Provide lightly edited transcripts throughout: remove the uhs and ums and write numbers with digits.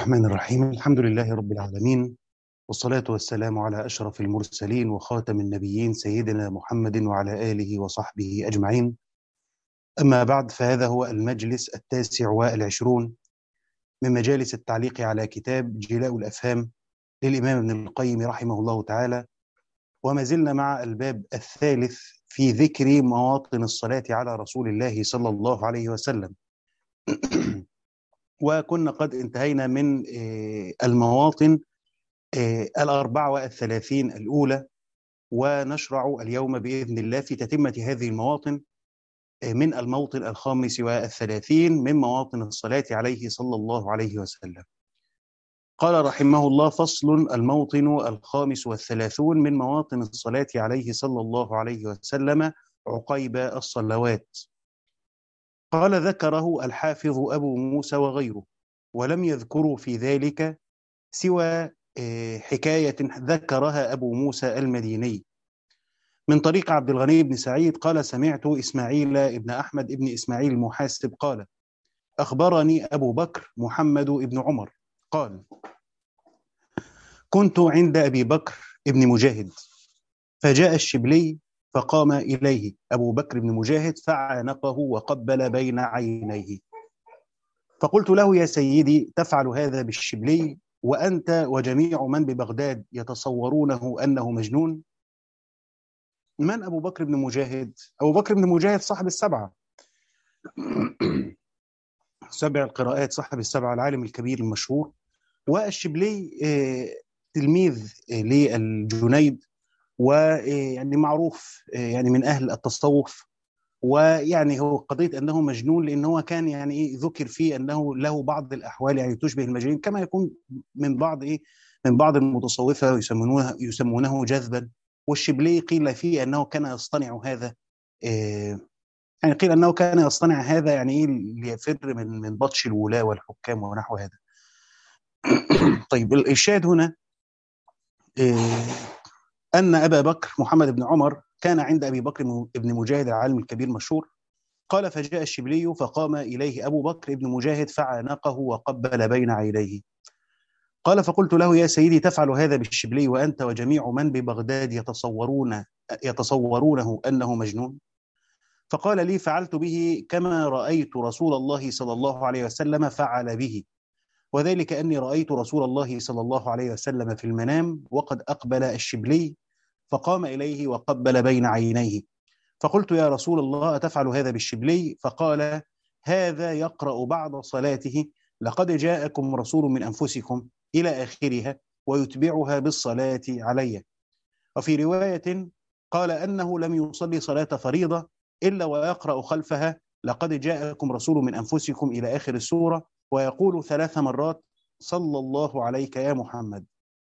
الرحمن الرحيم. الحمد لله رب العالمين، والصلاة والسلام على أشرف المرسلين وخاتم النبيين سيدنا محمد وعلى آله وصحبه أجمعين. أما بعد، فهذا هو المجلس 29 من مجالس التعليق على كتاب جلاء الأفهام للإمام ابن القيم رحمه الله تعالى، وما زلنا مع الباب الثالث في ذكر مواطن الصلاة على رسول الله صلى الله عليه وسلم. وكنا قد انتهينا من المواطن 34 الأولى، ونشرع اليوم بإذن الله في تتمة هذه المواطن من الموطن 35 من مواطن الصلاة عليه صلى الله عليه وسلم. قال رحمه الله: فصل: الموطن 35 من مواطن الصلاة عليه صلى الله عليه وسلم عقيب الصلوات. قال: ذكره الحافظ أبو موسى وغيره، ولم يذكروا في ذلك سوى حكاية ذكرها أبو موسى المديني من طريق عبد الغني بن سعيد قال: سمعت إسماعيل بن أحمد بن إسماعيل المحاسب قال: أخبرني أبو بكر محمد بن عمر قال: كنت عند أبي بكر بن مجاهد، فجاء الشبلي فقام إليه أبو بكر بن مجاهد فعانقه وقبل بين عينيه، فقلت له: يا سيدي، تفعل هذا بالشبلي وأنت وجميع من ببغداد يتصورونه أنه مجنون؟ من أبو بكر بن مجاهد؟ أبو بكر بن مجاهد صاحب السبعة، سبع القراءات، صاحب السبعة، العالم الكبير المشهور. والشبلي تلميذ للجنيد، ويعني معروف يعني من أهل التصوف. ويعني هو قضية أنه مجنون لأنه هو كان يعني ذكر فيه أنه له بعض الأحوال يعني تشبه المجانين، كما يكون من بعض من بعض المتصوفة يسمونه جذبا. والشبلي قيل فيه أنه كان يصطنع هذا، يعني قيل أنه كان يصطنع هذا يعني ليفر من بطش الولاة والحكام ونحو هذا. طيب، الشاهد هنا أن أبا بكر محمد بن عمر كان عند أبي بكر بن مجاهد العالم الكبير المشهور. قال: فجاء الشبلي فقام إليه أبو بكر بن مجاهد فعانقه وقبل بين عينيه. قال: فقلت له: يا سيدي، تفعل هذا بالشبلي وأنت وجميع من ببغداد يتصورونه أنه مجنون؟ فقال لي: فعلت به كما رأيت رسول الله صلى الله عليه وسلم فعل به، وذلك أني رأيت رسول الله صلى الله عليه وسلم في المنام وقد أقبل الشبلي فقام إليه وقبل بين عينيه، فقلت: يا رسول الله، أتفعل هذا بالشبلي؟ فقال: هذا يقرأ بعد صلاته: لقد جاءكم رسول من أنفسكم إلى آخرها، ويتبعها بالصلاة علي. وفي رواية قال أنه لم يصلي صلاة فريضة إلا ويقرأ خلفها: لقد جاءكم رسول من أنفسكم إلى آخر السورة، ويقول 3 مرات: صلى الله عليك يا محمد.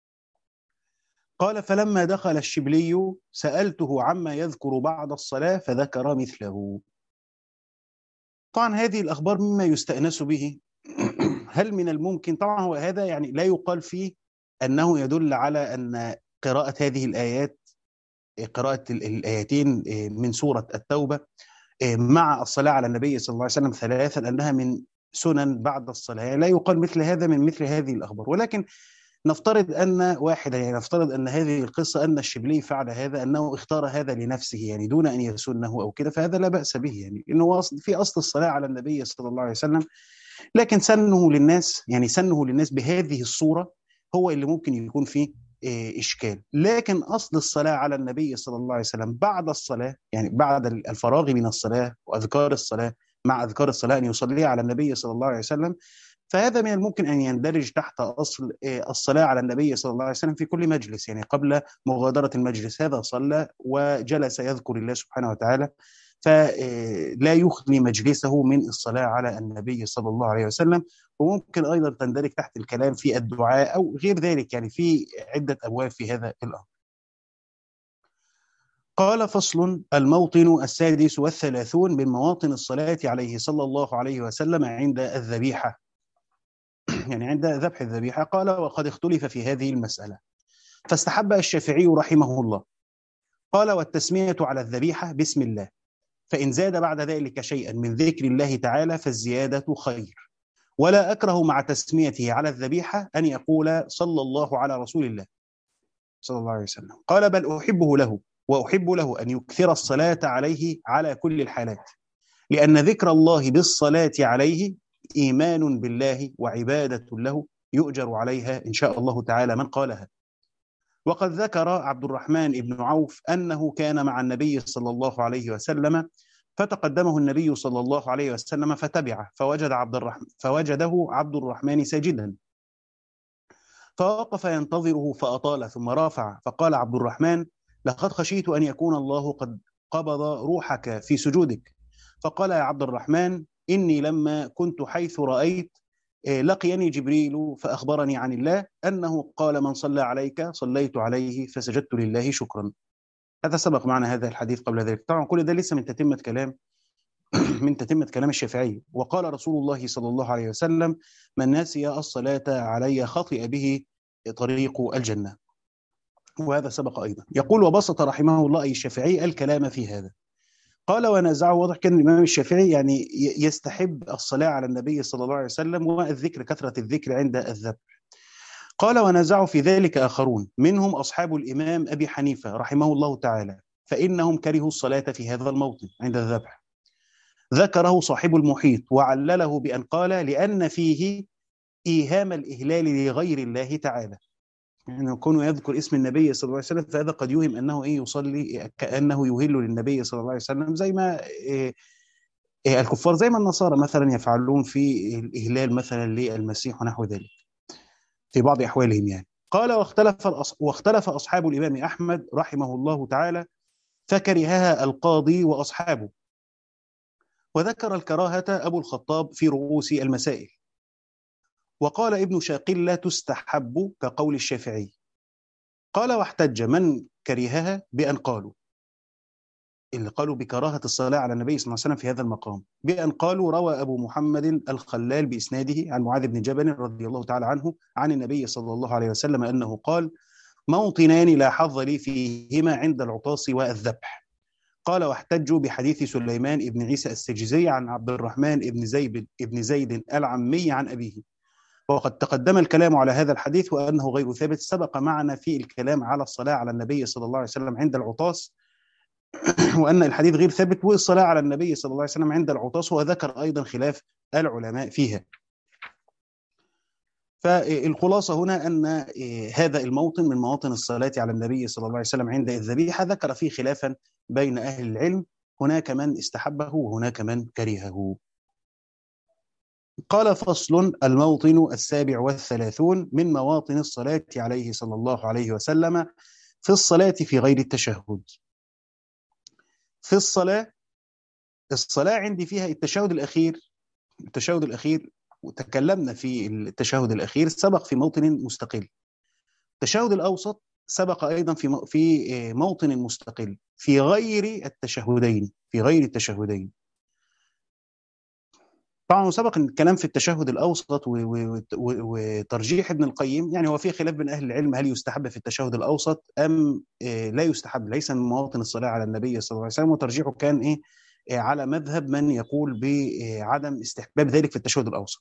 قال: فلما دخل الشبلي سألته عما يذكر بعد الصلاة فذكر مثله. طبعا هذه الأخبار مما يستأنس به. هل من الممكن، طبعا هو هذا يعني لا يقال فيه أنه يدل على أن قراءة هذه الآيات، قراءة الآيتين من سورة التوبة مع الصلاة على النبي صلى الله عليه وسلم 3 لأنها من سنن بعد الصلاة، لا يقال مثل هذا من مثل هذه الأخبار. ولكن نفترض أن واحدة، يعني نفترض أن هذه القصة أن الشبلي فعل هذا، أنه اختار هذا لنفسه يعني دون أن يسنه أو كده، فهذا لا بأس به، يعني إنه في أصل الصلاة على النبي صلى الله عليه وسلم. لكن سنه للناس، يعني سنه للناس بهذه الصورة هو اللي ممكن يكون فيه إشكال. لكن أصل الصلاة على النبي صلى الله عليه وسلم بعد الصلاة، يعني بعد الفراغ من الصلاة وأذكار الصلاة، مع أذكار الصلاة أن يصلي على النبي صلى الله عليه وسلم، فهذا من الممكن أن يندرج تحت أصل الصلاة على النبي صلى الله عليه وسلم في كل مجلس. يعني قبل مغادرة المجلس هذا صلى وجلس يذكر الله سبحانه وتعالى، فلا يخلي مجلسه من الصلاة على النبي صلى الله عليه وسلم. وممكن أيضا تندرج تحت الكلام في الدعاء أو غير ذلك، يعني في عدة أبواب في هذا الأمر. قال: فصل: الموطن 36 من مواطن الصلاة عليه صلى الله عليه وسلم عند الذبيحة، يعني عند ذبح الذبيحة. قال: وقد اختلف في هذه المسألة، فاستحب الشافعي رحمه الله. قال: والتسمية على الذبيحة بسم الله، فإن زاد بعد ذلك شيئا من ذكر الله تعالى فالزيادة خير، ولا أكره مع تسميته على الذبيحة أن يقول صلى الله على رسول الله صلى الله عليه وسلم. قال بل أحبه له، وأحب له أن يكثر الصلاة عليه على كل الحالات، لأن ذكر الله بالصلاة عليه إيمان بالله وعبادة له يؤجر عليها إن شاء الله تعالى من قالها. وقد ذكر عبد الرحمن بن عوف أنه كان مع النبي صلى الله عليه وسلم، فتقدمه النبي صلى الله عليه وسلم فتبعه، فوجده عبد الرحمن ساجدا، فوقف ينتظره فأطال ثم رافع، فقال عبد الرحمن لقد خشيت أن يكون الله قد قبض روحك في سجودك. فقال يا عبد الرحمن إني لما كنت حيث رأيت لقيني جبريل فأخبرني عن الله أنه قال من صلى عليك صليت عليه فسجدت لله شكرا. هذا سبق معنا هذا الحديث قبل ذلك. طبعا كل ده لسه من تتمة كلام الشافعي. وقال رسول الله صلى الله عليه وسلم من نسي الصلاة علي خطئ به طريق الجنة، وهذا سبق أيضا. يقول وبسط رحمه الله أي الشافعي الكلام في هذا. قال ونازعه، واضح كان الإمام الشافعي يعني يستحب الصلاة على النبي صلى الله عليه وسلم والذكر، كثرة الذكر عند الذبح. قال ونازعه في ذلك آخرون منهم أصحاب الإمام أبي حنيفة رحمه الله تعالى، فإنهم كرهوا الصلاة في هذا الموطن عند الذبح. ذكره صاحب المحيط وعلله بأن قال لأن فيه إيهام الإهلال لغير الله تعالى، يعني كونه يذكر اسم النبي صلى الله عليه وسلم فهذا قد يوهم أنه يصلي كأنه يهل للنبي صلى الله عليه وسلم، زي ما الكفار زي ما النصارى مثلا يفعلون في الإهلال مثلا للمسيح ونحو ذلك في بعض أحوالهم يعني. قال واختلف أصحاب الإمام أحمد رحمه الله تعالى فكرهها القاضي وأصحابه. وذكر الكراهة أبو الخطاب في رؤوس المسائل. وقال ابن شاقلة تستحب كقول الشافعي. قال واحتج من كرهها بأن قالوا، اللي قالوا بكراهة الصلاة على النبي صلى الله عليه وسلم في هذا المقام، بأن قالوا روى أبو محمد الخلال بإسناده عن معاذ بن جبل رضي الله تعالى عنه عن النبي صلى الله عليه وسلم أنه قال موطنان لا حظ لي فيهما عند العطاس والذبح. قال واحتجوا بحديث سليمان بن عيسى السجزي عن عبد الرحمن بن زيد العمي عن أبيه. وقد تقدم الكلام على هذا الحديث وأنه غير ثابت، سبق معنا في الكلام على الصلاة على النبي صلى الله عليه وسلم عند العطاس وأن الحديث غير ثابت، والصلاة على النبي صلى الله عليه وسلم عند العطاس، وذكر أيضا خلاف العلماء فيها. فالخلاصة هنا أن هذا الموطن من مواطن الصلاة على النبي صلى الله عليه وسلم عند الذبيحة ذكر فيه خلافا بين أهل العلم، هناك من استحبه وهناك من كرهه. قال فصل الموطن 37 من مواطن الصلاة عليه صلى الله عليه وسلم في الصلاة في غير التشهد. في الصلاة عندي فيها التشهد الأخير، وتكلمنا في التشهد الأخير سبق في موطن مستقل. التشهد الأوسط سبق أيضا في موطن مستقل في غير التشهدين. طبعا سبق الكلام في التشهد الأوسط وترجيح ابن القيم، يعني هو في خلاف بين أهل العلم هل يستحب في التشهد الأوسط أم لا يستحب، ليس من مواطن الصلاة على النبي صلى الله عليه وسلم، وترجيحه كان على مذهب من يقول بعدم استحباب ذلك في التشهد الأوسط.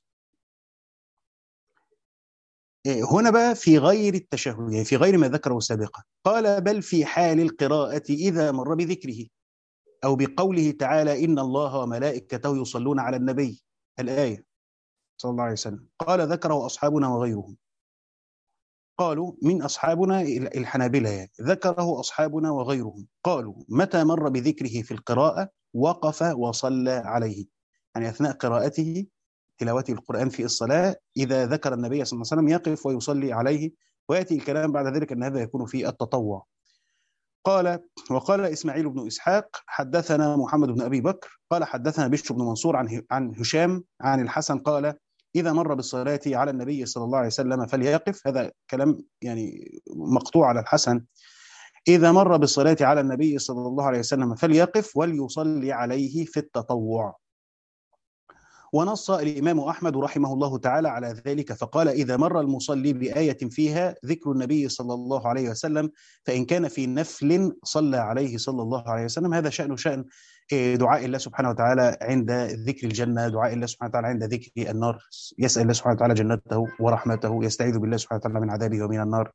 هنا بقى في غير التشهد، يعني في غير ما ذكره سابقا، قال بل في حال القراءة إذا مر بذكره أو بقوله تعالى إن الله وملائكته يصلون على النبي، الآية صلى الله عليه وسلم. قال ذكره أصحابنا وغيرهم، قالوا من أصحابنا الحنابلة، يعني ذكره أصحابنا وغيرهم، قالوا متى مر بذكره في القراءة وقف وصلى عليه، يعني أثناء قراءته تلاوته القرآن في الصلاة إذا ذكر النبي صلى الله عليه وسلم يقف ويصلي عليه، ويأتي الكلام بعد ذلك أن هذا يكون في التطوع. وقال إسماعيل بن إسحاق حدثنا محمد بن أبي بكر قال حدثنا بشر بن منصور عن هشام عن الحسن قال إذا مر بالصلاة على النبي صلى الله عليه وسلم فليقف. هذا كلام يعني مقطوع على الحسن. إذا مر بالصلاة على النبي صلى الله عليه وسلم فليقف وليصلي عليه في التطوع. ونص الإمام أحمد رحمه الله تعالى على ذلك فقال إذا مر المصلي بآية فيها ذكر النبي صلى الله عليه وسلم فإن كان في نفل صلى عليه صلى الله عليه وسلم. هذا شأن دعاء الله سبحانه وتعالى عند ذكر الجنة، دعاء الله سبحانه وتعالى عند ذكر النار، يسأل الله سبحانه وتعالى جنته ورحمته، يستعيذ بالله سبحانه وتعالى من عذابه ومن النار.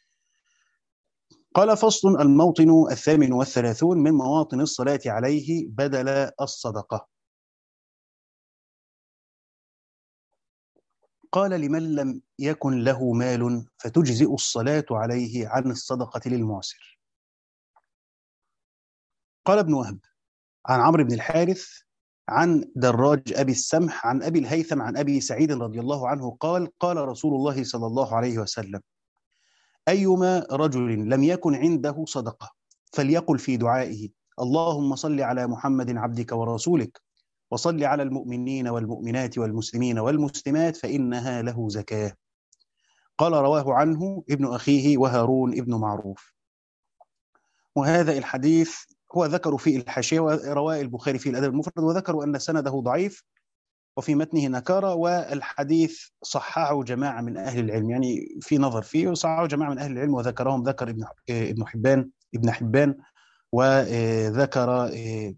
قال فصل: الموطن 38 من مواطن الصلاة عليه بدل الصدقة. قال: لمن لم يكن له مال فتجزئ الصلاة عليه عن الصدقة للمعسر. قال ابن وهب عن عمرو بن الحارث عن دراج أبي السمح عن أبي الهيثم عن أبي سعيد رضي الله عنه قال: قال رسول الله صلى الله عليه وسلم: أيما رجل لم يكن عنده صدقة فليقل في دعائه: اللهم صل على محمد عبدك ورسولك، وصل على المؤمنين والمؤمنات والمسلمين والمسلمات فإنها له زكاة. قال: رواه عنه ابن أخيه وهارون ابن معروف. وهذا الحديث هو ذكروا في الحاشية، ورواه البخاري في الأدب المفرد، وذكروا أن سنده ضعيف وفي متنه نكارة، والحديث صححه جماعة من أهل العلم، يعني في نظر فيه، وصححه جماعة من أهل العلم، وذكرهم ذكر ابن حبان وذكر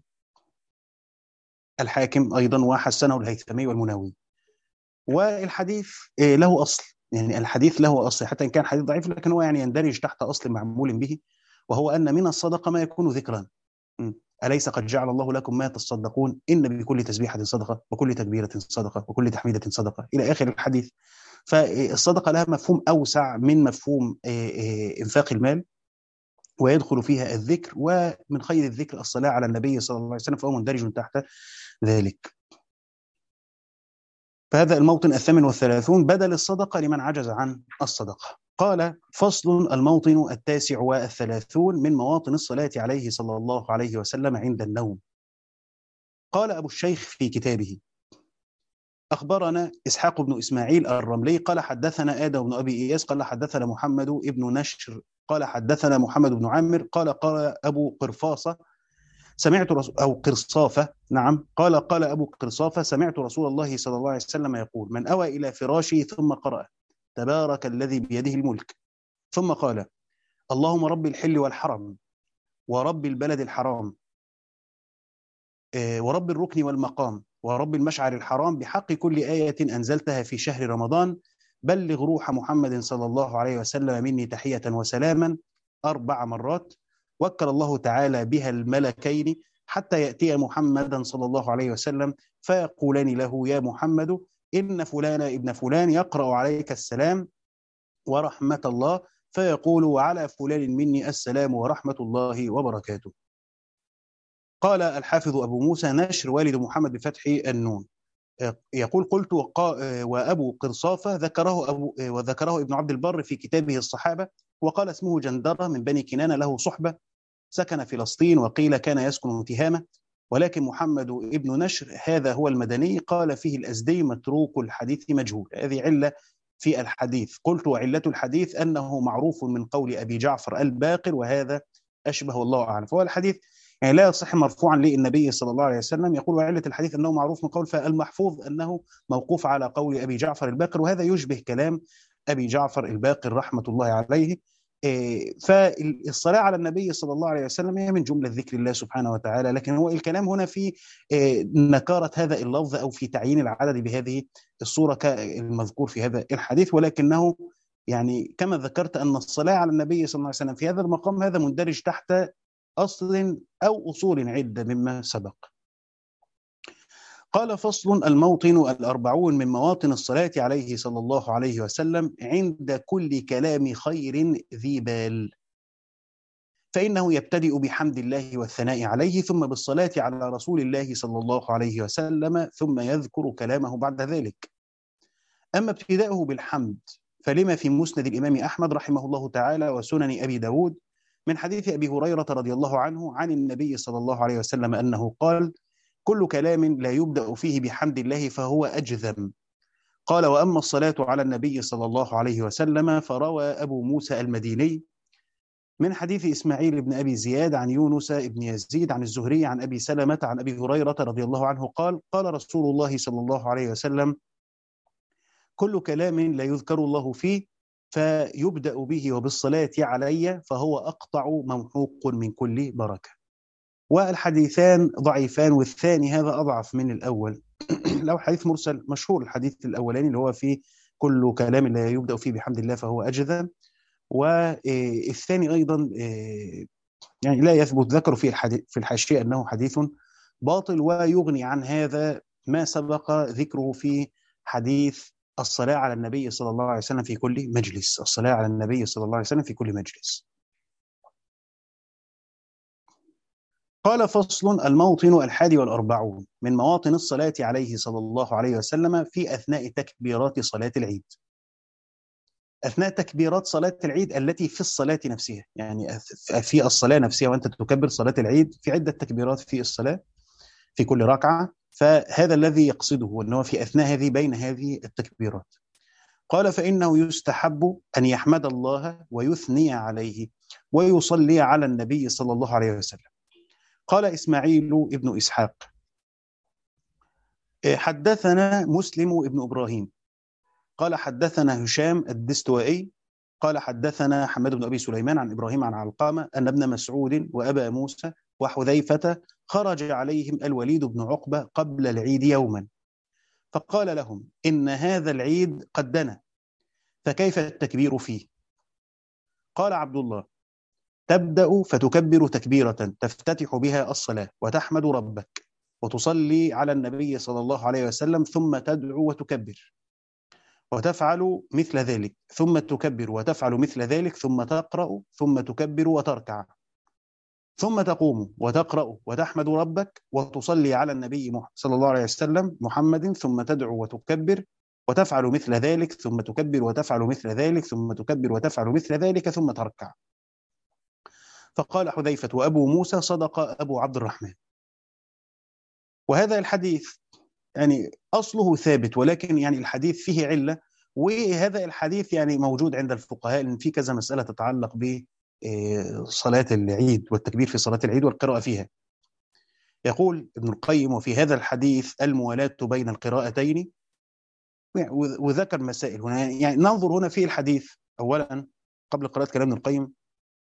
الحاكم أيضا، وحسنه الهيثمي والمناوي. والحديث له أصل، يعني الحديث له أصل حتى إن كان حديث ضعيف، لكن هو يعني يندرج تحت أصل معمول به، وهو أن من الصدقة ما يكون ذكرا. أليس قد جعل الله لكم ما تصدقون إن بكل تسبيحة صدقة وكل تكبيرة صدقة وكل تحميدة صدقة إلى آخر الحديث. فالصدقة لها مفهوم أوسع من مفهوم إنفاق المال، ويدخل فيها الذكر، ومن خير الذكر الصلاة على النبي صلى الله عليه وسلم، فهو مندرج تحت ذلك. فهذا الموطن 38 بدل الصدقة لمن عجز عن الصدقة. قال: فصل: الموطن 39 من مواطن الصلاة عليه صلى الله عليه وسلم عند النوم. قال أبو الشيخ في كتابه: أخبرنا إسحاق بن إسماعيل الرملي قال حدثنا آدم بن أبي إياس قال حدثنا محمد بن نشر قال حدثنا محمد بن عامر قال أبو قرفاصة سمعت أو قرصافة، نعم، قال أبو قرصافة: سمعت رسول الله صلى الله عليه وسلم يقول: من أوى إلى فراشه ثم قرأ تبارك الذي بيده الملك، ثم قال: اللهم رب الحل والحرم ورب البلد الحرام ورب الركن والمقام ورب المشعر الحرام بحق كل آية أنزلتها في شهر رمضان، بلغ روح محمد صلى الله عليه وسلم مني تحية وسلاما 4 مرات، وكل الله تعالى بها الملكين حتى يأتي محمدا صلى الله عليه وسلم فيقولان له: يا محمد إن فلان ابن فلان يقرأ عليك السلام ورحمة الله، فيقول: وعلى فلان مني السلام ورحمة الله وبركاته. قال الحافظ أبو موسى نشر والد محمد بفتح النون يقول: قلت وأبو قرصافة وذكره ابن عبد البر في كتابه الصحابة، وقال: اسمه جندرة من بني كنانة، له صحبة، سكن فلسطين، وقيل كان يسكن تهامة، ولكن محمد ابن نشر هذا هو المدني، قال فيه الأزدي: متروك الحديث مجهول. هذه علة في الحديث. قلت: وعلة الحديث أنه معروف من قول أبي جعفر الباقر، وهذا أشبه، والله أعلم. فهو الحديث يعني لا يصح مرفوعا للنبي صلى الله عليه وسلم. يقول: وعلة الحديث أنه معروف من قول، فالمحفوظ أنه موقوف على قول أبي جعفر الباقر، وهذا يشبه كلام أبي جعفر الباقر رحمة الله عليه. فالصلاة على النبي صلى الله عليه وسلم هي من جملة ذكر الله سبحانه وتعالى، لكن هو الكلام هنا في نكارة هذا اللفظ أو في تعيين العدد بهذه الصورة كالمذكور في هذا الحديث، ولكنه يعني كما ذكرت أن الصلاة على النبي صلى الله عليه وسلم في هذا المقام هذا مندرج تحت أصل أو أصول عدة مما سبق. قال: فصل: الموطن 40 من مواطن الصلاة عليه صلى الله عليه وسلم عند كل كلام خير ذي بال، فإنه يبتدئ بحمد الله والثناء عليه، ثم بالصلاة على رسول الله صلى الله عليه وسلم، ثم يذكر كلامه بعد ذلك. أما ابتداؤه بالحمد فلما في مسند الإمام أحمد رحمه الله تعالى وسنن أبي داود من حديث أبي هريرة رضي الله عنه عن النبي صلى الله عليه وسلم أنه قال: كل كلام لا يبدأ فيه بحمد الله فهو أجذم. قال: وأما الصلاة على النبي صلى الله عليه وسلم فروى أبو موسى المديني من حديث إسماعيل بن أبي زياد عن يونس بن يزيد عن الزهري عن أبي سلمة عن أبي هريرة رضي الله عنه قال: قال رسول الله صلى الله عليه وسلم: كل كلام لا يذكر الله فيه فيبدأ به وبالصلاة علي فهو أقطع ممحوق من كل بركة. والحديثان ضعيفان، والثاني هذا أضعف من الأول. لو حديث مرسل مشهور الحديث الأولاني اللي هو فيه كل كلام لا يبدأ فيه بحمد الله فهو أجذب، والثاني أيضا يعني لا يثبت، ذكروا في الحديث في الحاشية أنه حديث باطل، ويغني عن هذا ما سبق ذكره في حديث الصلاة على النبي صلى الله عليه وسلم في كل مجلس، الصلاة على النبي صلى الله عليه وسلم في كل مجلس. قال فصل: الموطن 41 من مواطن الصلاة عليه صلى الله عليه وسلم في أثناء تكبيرات صلاة العيد. أثناء تكبيرات صلاة العيد التي في الصلاة نفسها، يعني في الصلاة نفسها وأنت تكبر صلاة العيد في عدة تكبيرات في الصلاة في كل ركعة، فهذا الذي يقصده أنه في أثناء هذه بين هذه التكبيرات. قال: فإنه يستحب أن يحمد الله ويثني عليه ويصلي على النبي صلى الله عليه وسلم. قال إسماعيل ابن إسحاق: حدثنا مسلم ابن إبراهيم قال حدثنا هشام الدستوائي قال حدثنا حماد بن أبي سليمان عن إبراهيم عن علقامة أن ابن مسعود وأبا موسى وحذيفة خرج عليهم الوليد بن عقبة قبل العيد يوما، فقال لهم: إن هذا العيد قد دنا، فكيف التكبير فيه؟ قال عبد الله: تبدأ فتكبر تكبيرة تفتتح بها الصلاة وتحمد ربك وتصلي على النبي صلى الله عليه وسلم، ثم تدعو وتكبر وتفعل مثل ذلك، ثم تكبر وتفعل مثل ذلك، ثم تقرأ ثم تكبر وتركع، ثم تقوم وتقرأ وتحمد ربك وتصلي على النبي صلى الله عليه وسلم محمد، ثم تدعو وتكبر وتفعل مثل ذلك، ثم تكبر وتفعل مثل ذلك، ثم تكبر وتفعل مثل ذلك، ثم تركع. فقال حذيفة وأبو موسى: صدق أبو عبد الرحمن. وهذا الحديث يعني أصله ثابت، ولكن يعني الحديث فيه علة، وهذا الحديث يعني موجود عند الفقهاء لأن في كذا مسألة تتعلق بصلاة العيد والتكبير في صلاة العيد والقراءة فيها. يقول ابن القيم: وفي هذا الحديث الموالاة بين القراءتين، وذكر مسائل هنا. يعني ننظر هنا في الحديث أولا قبل قراءة كلام ابن القيم.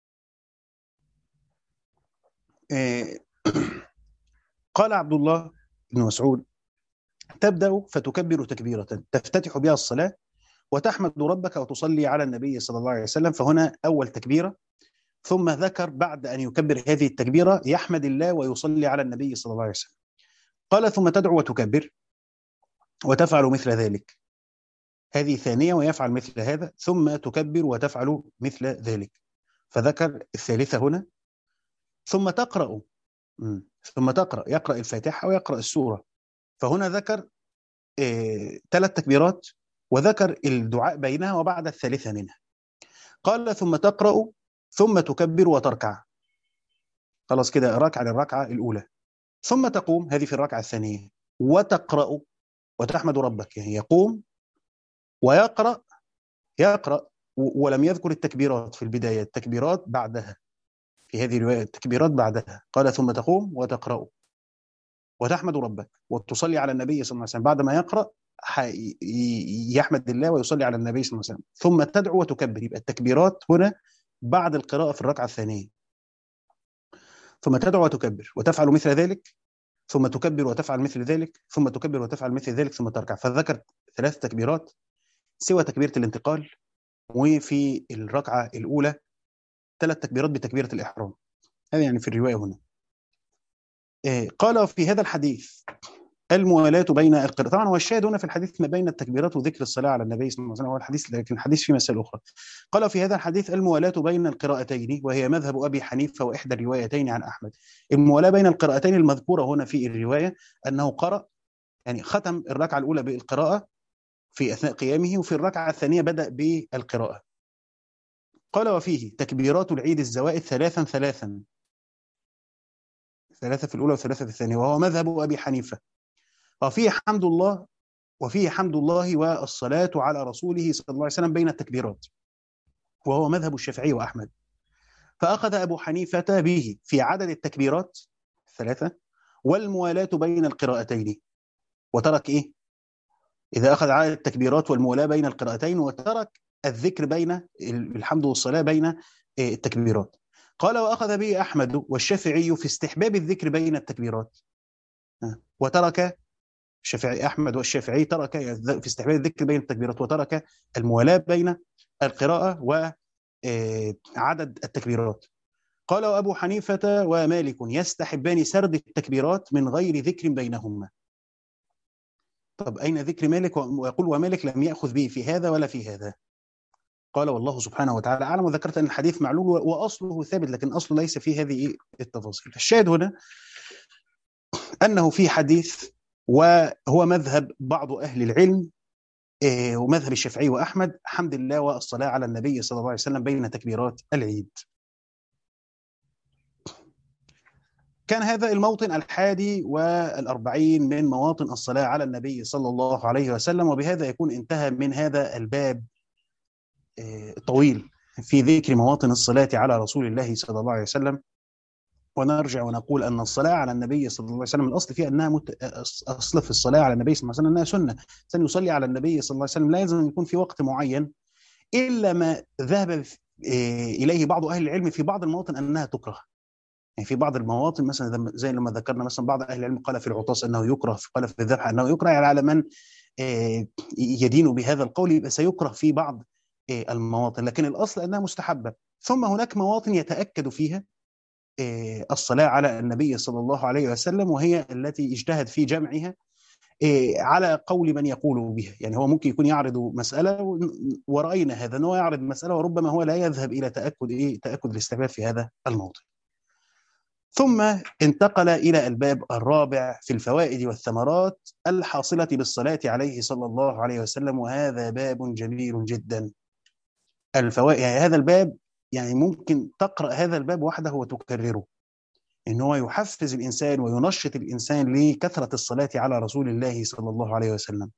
قال عبد الله بن مسعود: تبدأ فتكبر تكبيرة تفتتح بها الصلاة وتحمد ربك وتصلي على النبي صلى الله عليه وسلم. فهنا أول تكبيرة، ثم ذكر بعد أن يكبر هذه التكبيرة يحمد الله ويصلي على النبي صلى الله عليه وسلم. قال: ثم تدعو وتكبر وتفعل مثل ذلك، هذه ثانية، ويفعل مثل هذا، ثم تكبر وتفعل مثل ذلك، فذكر الثالثة هنا. ثم تقرأ يقرأ الفاتحة ويقرأ السورة، فهنا ذكر 3 تكبيرات وذكر الدعاء بينها وبعد الثالثة منها. قال: ثم تقرأ ثم تكبر وتركع، خلاص كده ركع للركعة الأولى، ثم تقوم، هذه في الركعة الثانية، وتقرأ وتحمد ربك، يعني يقوم يقرأ ولم يذكر التكبيرات في البداية، التكبيرات بعدها في هذه الرواية، التكبيرات بعدها. قال: ثم تقوم وتقرأ وتحمد ربك وتصلي على النبي صلى الله عليه وسلم، بعد ما يقرأ يحمد الله ويصلي على النبي صلى الله عليه وسلم، ثم تدعو وتكبر. يبقى التكبيرات هنا بعد القراءة في الركعة الثانية. ثم تدعو وتكبر وتفعل مثل ذلك، ثم تكبر وتفعل مثل ذلك، ثم تكبر وتفعل مثل ذلك، ثم تركع. فذكر 3 تكبيرات سوى تكبيرة الانتقال، وفي الركعة الأولى 3 تكبيرات بتكبيرة الإحرام. هذا يعني في الرواية هنا. قال في هذا الحديث الموالاة بين القراءة. طبعا هو الشاهد هنا في الحديث ما بين التكبيرات وذكر الصلاة على النبي صلى الله عليه وسلم هو الحديث، لكن الحديث فيه مسائل أخرى. قال في هذا الحديث الموالاة بين القراءتين، وهي مذهب أبي حنيفة وإحدى الروايتين عن أحمد. الموالاة بين القراءتين المذكورة هنا في الرواية أنه قرأ، يعني ختم الركعة الأولى بالقراءة في أثناء قيامه، وفي الركعة الثانية بدأ بالقراءة. قال: وفيه تكبيرات العيد الزوائد 3 3، 3 في الأولى و3 في الثانية، وهو مذهب أبي حنيفة. وفيه حمد الله والصلاة على رسوله صلى الله عليه وسلم بين التكبيرات، وهو مذهب الشافعي وأحمد. فأخذ أبو حنيفة به في عدد التكبيرات 3 والموالاة بين القراءتين، وترك إيه؟ إذا أخذ عدد التكبيرات والموالاة بين القراءتين وترك الذكر بين الحمد والصلاة بين التكبيرات. قال وأخذ به أحمد والشافعي في استحباب الذكر بين التكبيرات. وترك الشافعي، أحمد والشافعي ترك في استحباب الذكر بين التكبيرات، وترك الموالاة بين القراءة وعدد التكبيرات. قال وأبو حنيفة ومالك يستحبان سرد التكبيرات من غير ذكر بينهما. طب أين ذكر مالك؟ ويقول ومالك لم يأخذ به في هذا ولا في هذا. قال والله سبحانه وتعالى أعلم. وذكرت أن الحديث معلول وأصله ثابت، لكن أصله ليس فيه هذه التفاصيل. الشاهد هنا أنه في حديث، وهو مذهب بعض أهل العلم ومذهب الشافعي وأحمد، حمد الله والصلاة على النبي صلى الله عليه وسلم بين تكبيرات العيد. كان هذا الموطن 41 من مواطن الصلاة على النبي صلى الله عليه وسلم. وبهذا يكون انتهى من هذا الباب طويل في ذكر مواطن الصلاة على رسول الله صلى الله عليه وسلم. ونرجع ونقول أن الصلاة على النبي صلى الله عليه وسلم الأصل فيها أنها أصل في الصلاة على النبي صلى الله عليه وسلم أنها سنة. سن يصلي على النبي صلى الله عليه وسلم لا يلزم يكون في وقت معين، إلا ما ذهب إليه بعض أهل العلم في بعض المواطن أنها تكره. يعني في بعض المواطن مثلا زي لما ذكرنا مثلا بعض أهل العلم قال في العطاس أنه يكره، قال في الذبح أنه يكره، يعني على من يدين بهذا القول يبقى سيكره في بعض المواطن، لكن الأصل أنها مستحبة. ثم هناك مواطن يتأكد فيها الصلاة على النبي صلى الله عليه وسلم، وهي التي اجتهد في جمعها على قول من يقول بها. يعني هو ممكن يكون يعرض مسألة، ورأينا هذا أنه يعرض مسألة وربما هو لا يذهب إلى تأكد الاستحباب في هذا الموضع. ثم انتقل إلى الباب الرابع في الفوائد والثمرات الحاصلة بالصلاة عليه صلى الله عليه وسلم، وهذا باب جميل جدا. الفوائد، يعني هذا الباب يعني ممكن تقرأ هذا الباب وحده وتكرره، إن هو يحفز الإنسان وينشط الإنسان لكثرة الصلاة على رسول الله صلى الله عليه وسلم،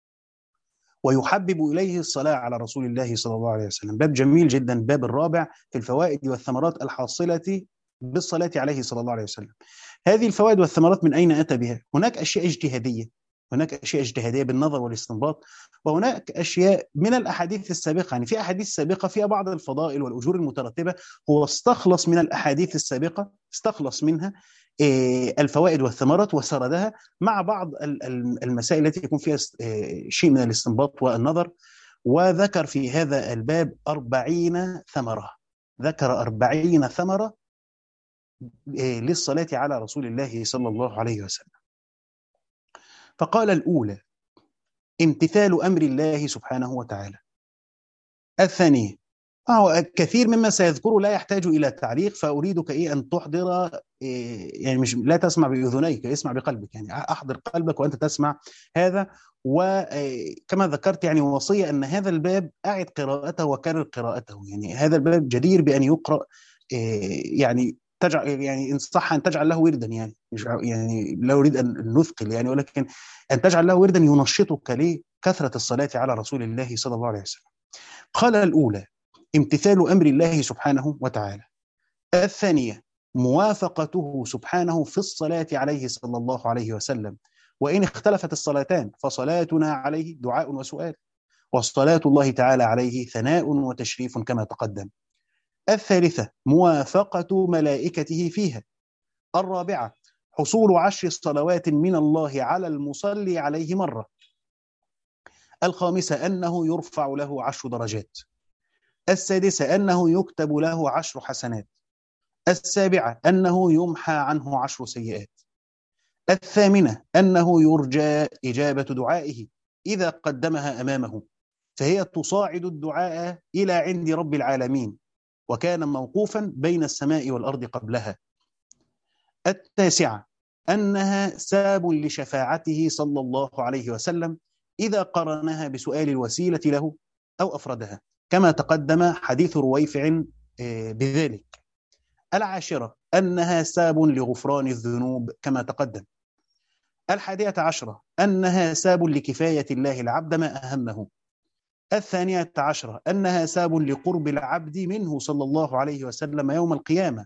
ويحبب إليه الصلاة على رسول الله صلى الله عليه وسلم. باب جميل جدا، باب الرابع في الفوائد والثمرات الحاصلة بالصلاة عليه صلى الله عليه وسلم. هذه الفوائد والثمرات من أين أتى بها؟ هناك أشياء اجتهادية، هناك أشياء اجتهادية بالنظر والاستنباط، وهناك أشياء من الأحاديث السابقة. يعني في أحاديث سابقة فيها بعض الفضائل والأجور المترتبة، هو استخلص من الأحاديث السابقة، استخلص منها الفوائد والثمرات وسردها مع بعض المسائل التي يكون فيها شيء من الاستنباط والنظر. وذكر في هذا الباب 40 ثمرة، ذكر 40 ثمرة للصلاة على رسول الله صلى الله عليه وسلم. فقال الأولى امتثال أمر الله سبحانه وتعالى. الثانية كثير مما سيذكره لا يحتاج إلى تعليق، فأريدك أن تحضر، يعني مش لا تسمع بأذنيك، اسمع بقلبك، يعني أحضر قلبك وأنت تسمع هذا. وكما ذكرت يعني وصية أن هذا الباب أعد قراءته وكرر قراءته، يعني هذا الباب جدير بأن يقرأ، يعني يعني إن صح أن تجعل له وردا، يعني مش يعني لا أريد أن نثقل يعني، ولكن أن تجعل له وردا ينشطك لكثرة الصلاة على رسول الله صلى الله عليه وسلم. قال الأولى امتثال أمر الله سبحانه وتعالى. الثانية موافقته سبحانه في الصلاة عليه صلى الله عليه وسلم، وإن اختلفت الصلاتان فصلاتنا عليه دعاء وسؤال، وصلاة الله تعالى عليه ثناء وتشريف كما تقدم. الثالثة موافقة ملائكته فيها. الرابعة حصول 10 صلوات من الله على المصلي عليه مرة. الخامسة أنه يرفع له 10 درجات. السادسة أنه يكتب له 10 حسنات. السابعة أنه يمحى عنه 10 سيئات. الثامنة أنه يرجى إجابة دعائه إذا قدمها أمامه، فهي تصاعد الدعاء إلى عند رب العالمين، وكان موقوفا بين السماء والأرض قبلها. التاسعة أنها سبب لشفاعته صلى الله عليه وسلم إذا قرنها بسؤال الوسيلة له أو أفردها، كما تقدم حديث رويفع بذلك. العاشرة أنها سبب لغفران الذنوب كما تقدم. 11 أنها سبب لكفاية الله العبد ما أهمه. 12 أنها سبب لقرب العبد منه صلى الله عليه وسلم يوم القيامة،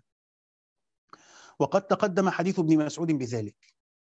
وقد تقدم حديث ابن مسعود بذلك.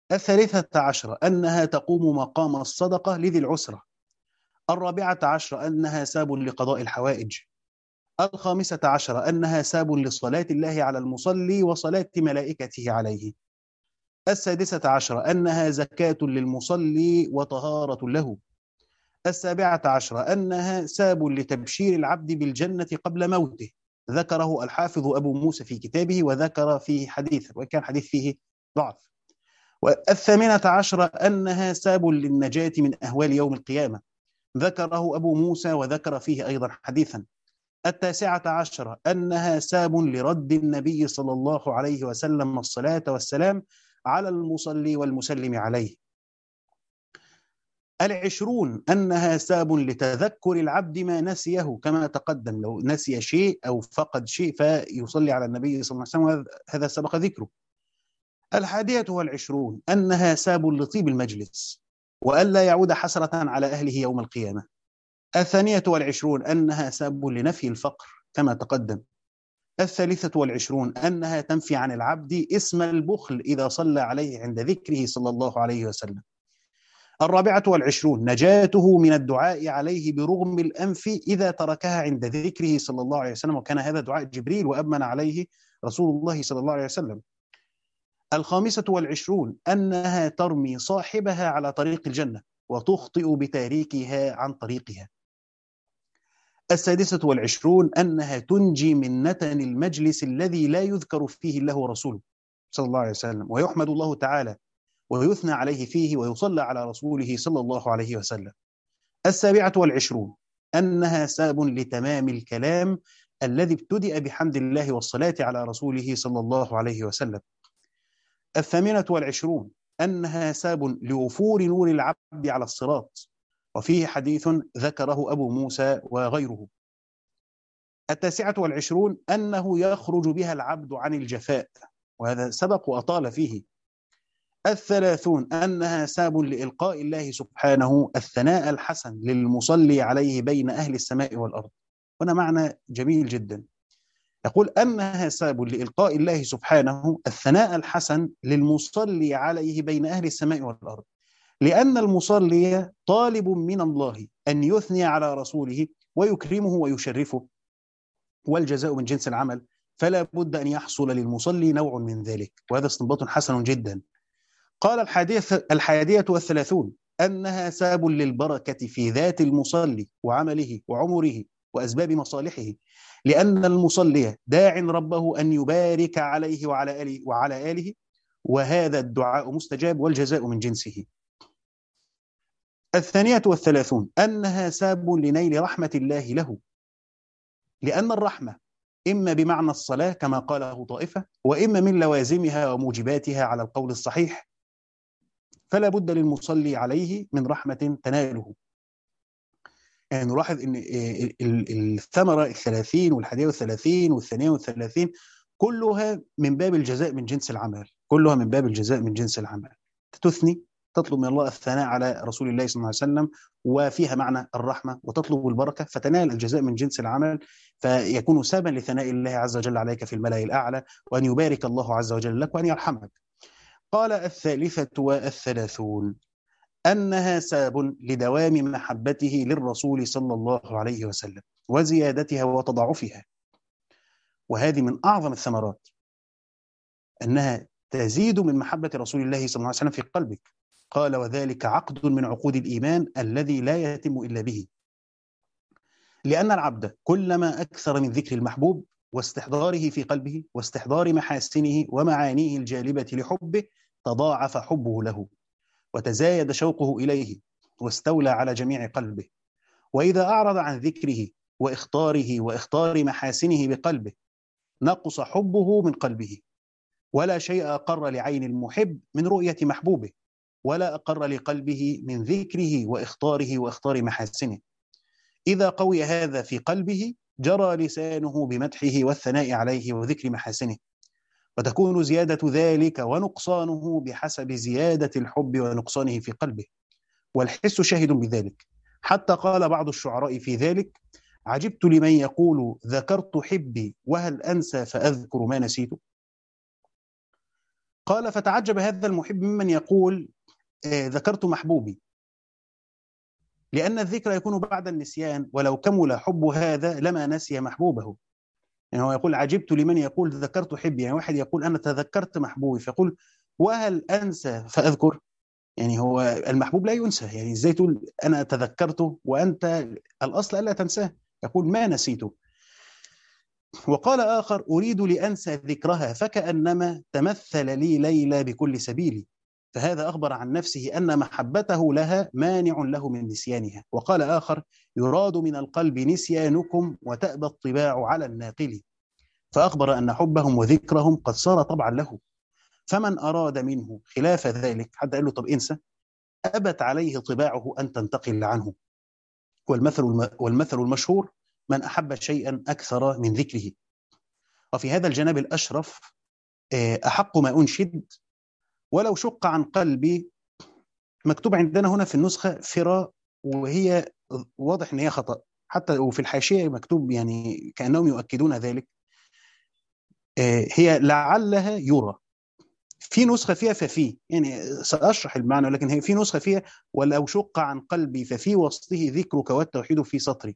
13 أنها تقوم مقام الصدقة لذي العسرة. 14 أنها سبب لقضاء الحوائج. الخامسة عشرة أنها ساب لصلاة الله على المصلي وصلاة ملائكته عليه. السادسة عشرة أنها زكاة للمصلي وطهارة له. السابعة عشرة أنها ساب لتبشير العبد بالجنة قبل موته، ذكره الحافظ أبو موسى في كتابه وذكر فيه حديثا وكان حديث فيه ضعف. والثامنة عشرة أنها ساب للنجاة من أهوال يوم القيامة، ذكره أبو موسى وذكر فيه أيضا حديثا. التاسعة عشرة أنها ساب لرد النبي صلى الله عليه وسلم الصلاة والسلام على المصلي والمسلم عليه. 20 أنها ساب لتذكر العبد ما نسيه كما تقدم، لو نسي شيء أو فقد شيء فيصلي على النبي صلى الله عليه وسلم، هذا سبق ذكره. 21 أنها ساب لطيب المجلس وألا يعود حسرة على أهله يوم القيامة. 22 أنها ساب لنفي الفقر كما تقدم. 23 أنها تنفي عن العبد اسم البخل إذا صلى عليه عند ذكره صلى الله عليه وسلم. 24 نجاته من الدعاء عليه برغم الأنف إذا تركها عند ذكره صلى الله عليه وسلم، وكان هذا دعاء جبريل وأمن عليه رسول الله صلى الله عليه وسلم. 25 أنها ترمي صاحبها على طريق الجنة وتخطئ بتاريكها عن طريقها. 26 أنها تنجي من نتن المجلس الذي لا يذكر فيه الله ورسوله صلى الله عليه وسلم، ويحمد الله تعالى ويثنى عليه فيه ويصلى على رسوله صلى الله عليه وسلم. 27 أنها ساب لتمام الكلام الذي ابتدأ بحمد الله والصلاة على رسوله صلى الله عليه وسلم. 28 أنها ساب لوفور نور العبد على الصراط، وفيه حديث ذكره أبو موسى وغيره. 29 أنه يخرج بها العبد عن الجفاء، وهذا سبق وأطال فيه. 30 أنها ساب لإلقاء الله سبحانه الثناء الحسن للمصلي عليه بين أهل السماء والأرض. هنا معنى جميل جدا، يقول أنها ساب لإلقاء الله سبحانه الثناء الحسن للمصلي عليه بين أهل السماء والأرض، لأن المصلي طالب من الله أن يثني على رسوله ويكرمه ويشرفه، والجزاء من جنس العمل، فلا بد أن يحصل للمصلي نوع من ذلك، وهذا استنباط حسن جدا. قال 31 أنها ساب للبركة في ذات المصلي وعمله وعمره وأسباب مصالحه، لأن المصلي داع ربه أن يبارك عليه وعلى آله، وهذا الدعاء مستجاب والجزاء من جنسه. 32 أنها ساب لنيل رحمة الله له، لأن الرحمة إما بمعنى الصلاة كما قاله طائفة، وإما من لوازمها وموجباتها على القول الصحيح، فلا بد للمصلي عليه من رحمة تناله. يعني نلاحظ أن الثمرة 30 والثلاثين والثانية والثلاثين كلها من باب الجزاء من جنس العمل، كلها من باب الجزاء من جنس العمل. تثني، تطلب من الله الثناء على رسول الله صلى الله عليه وسلم، وفيها معنى الرحمة، وتطلب البركة فتنال الجزاء من جنس العمل، فيكون سببا لثناء الله عز وجل عليك في الملأ الأعلى، وأن يبارك الله عز وجل لك وأن يرحمك. قال 33 أنها ساب لدوام محبته للرسول صلى الله عليه وسلم وزيادتها وتضاعفها، وهذه من أعظم الثمرات، أنها تزيد من محبة رسول الله صلى الله عليه وسلم في قلبك. قال وذلك عقد من عقود الإيمان الذي لا يتم إلا به، لأن العبد كلما أكثر من ذكر المحبوب واستحضاره في قلبه واستحضار محاسنه ومعانيه الجالبة لحبه، تضاعف حبه له وتزايد شوقه إليه واستولى على جميع قلبه. وإذا أعرض عن ذكره وإخطار محاسنه بقلبه، نقص حبه من قلبه، ولا شيء أقر لعين المحب من رؤية محبوبه، ولا أقر لقلبه من ذكره وإخطار محاسنه. إذا قوي هذا في قلبه جرى لسانه بمدحه والثناء عليه وذكر محاسنه، وتكون زيادة ذلك ونقصانه بحسب زيادة الحب ونقصانه في قلبه، والحس شاهد بذلك. حتى قال بعض الشعراء في ذلك: عجبت لمن يقول ذكرت حبي وهل أنسى فأذكر ما نسيت. قال فتعجب هذا المحب ممن يقول ذكرت محبوبي، لأن الذكر يكون بعد النسيان، ولو كمل حب هذا لما نسي محبوبه. يعني هو يقول عجبت لمن يقول ذكرت حبي، يعني واحد يقول أنا تذكرت محبوبي، فيقول وهل أنسى فأذكر؟ يعني هو المحبوب لا ينسى، يعني ازاي تقول أنا تذكرته وأنت الأصل ألا تنساه؟ يقول ما نسيته. وقال آخر أريد لأنسى ذكرها فكأنما تمثل لي ليلى بكل سبيل، فهذا أخبر عن نفسه أن محبته لها مانع له من نسيانها. وقال آخر يراد من القلب نسيانكم وتأبى الطباع على الناقل، فأخبر أن حبهم وذكرهم قد صار طبعا له، فمن أراد منه خلاف ذلك حتى قال له طب انسى، أبت عليه طباعه أن تنتقل عنه. والمثل المشهور من أحب شيئا أكثر من ذكره. وفي هذا الجانب الأشرف أحق ما أنشد ولو شق عن قلبي، مكتوب عندنا هنا في النسخة فرا، وهي واضح أن هي خطأ، حتى وفي الحاشية مكتوب يعني كأنهم يؤكدون ذلك، هي لعلها يرى. في نسخة فيها ففي، يعني سأشرح المعنى، لكن هي في نسخة فيها ولو شق عن قلبي ففي وسطه ذكرك والتوحيد في سطري،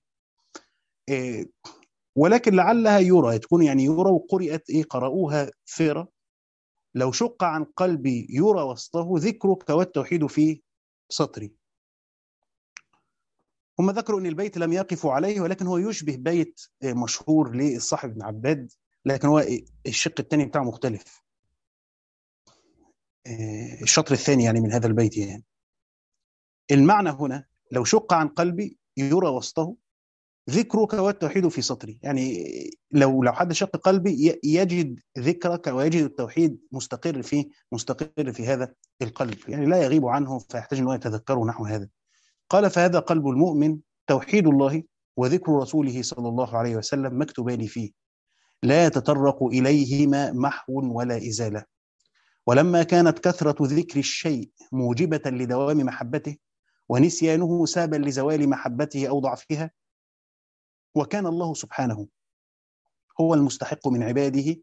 ولكن لعلها يرى تكون يعني يرى، وقرئت قرأوها فرا، لو شق عن قلبي يرى وسطه ذكرك والتوحيد في سطري. هم ذكروا أن البيت لم يقفوا عليه، ولكن هو يشبه بيت مشهور للصاحب بن عباد، لكن هو الشق الثاني بتاعه مختلف، الشطر الثاني يعني من هذا البيت. يعني المعنى هنا لو شق عن قلبي يرى وسطه ذكرك والتوحيد في سطري، يعني لو حد شق قلبي يجد ذكرك ويجد التوحيد مستقر في هذا القلب، يعني لا يغيب عنه فيحتاج أن يتذكره نحو هذا. قال فهذا قلب المؤمن توحيد الله وذكر رسوله صلى الله عليه وسلم مكتوبان فيه، لا يتطرق إليهما محو ولا إزالة. ولما كانت كثرة ذكر الشيء موجبة لدوام محبته ونسيانه سابا لزوال محبته أو ضعفها، وكان الله سبحانه هو المستحق من عباده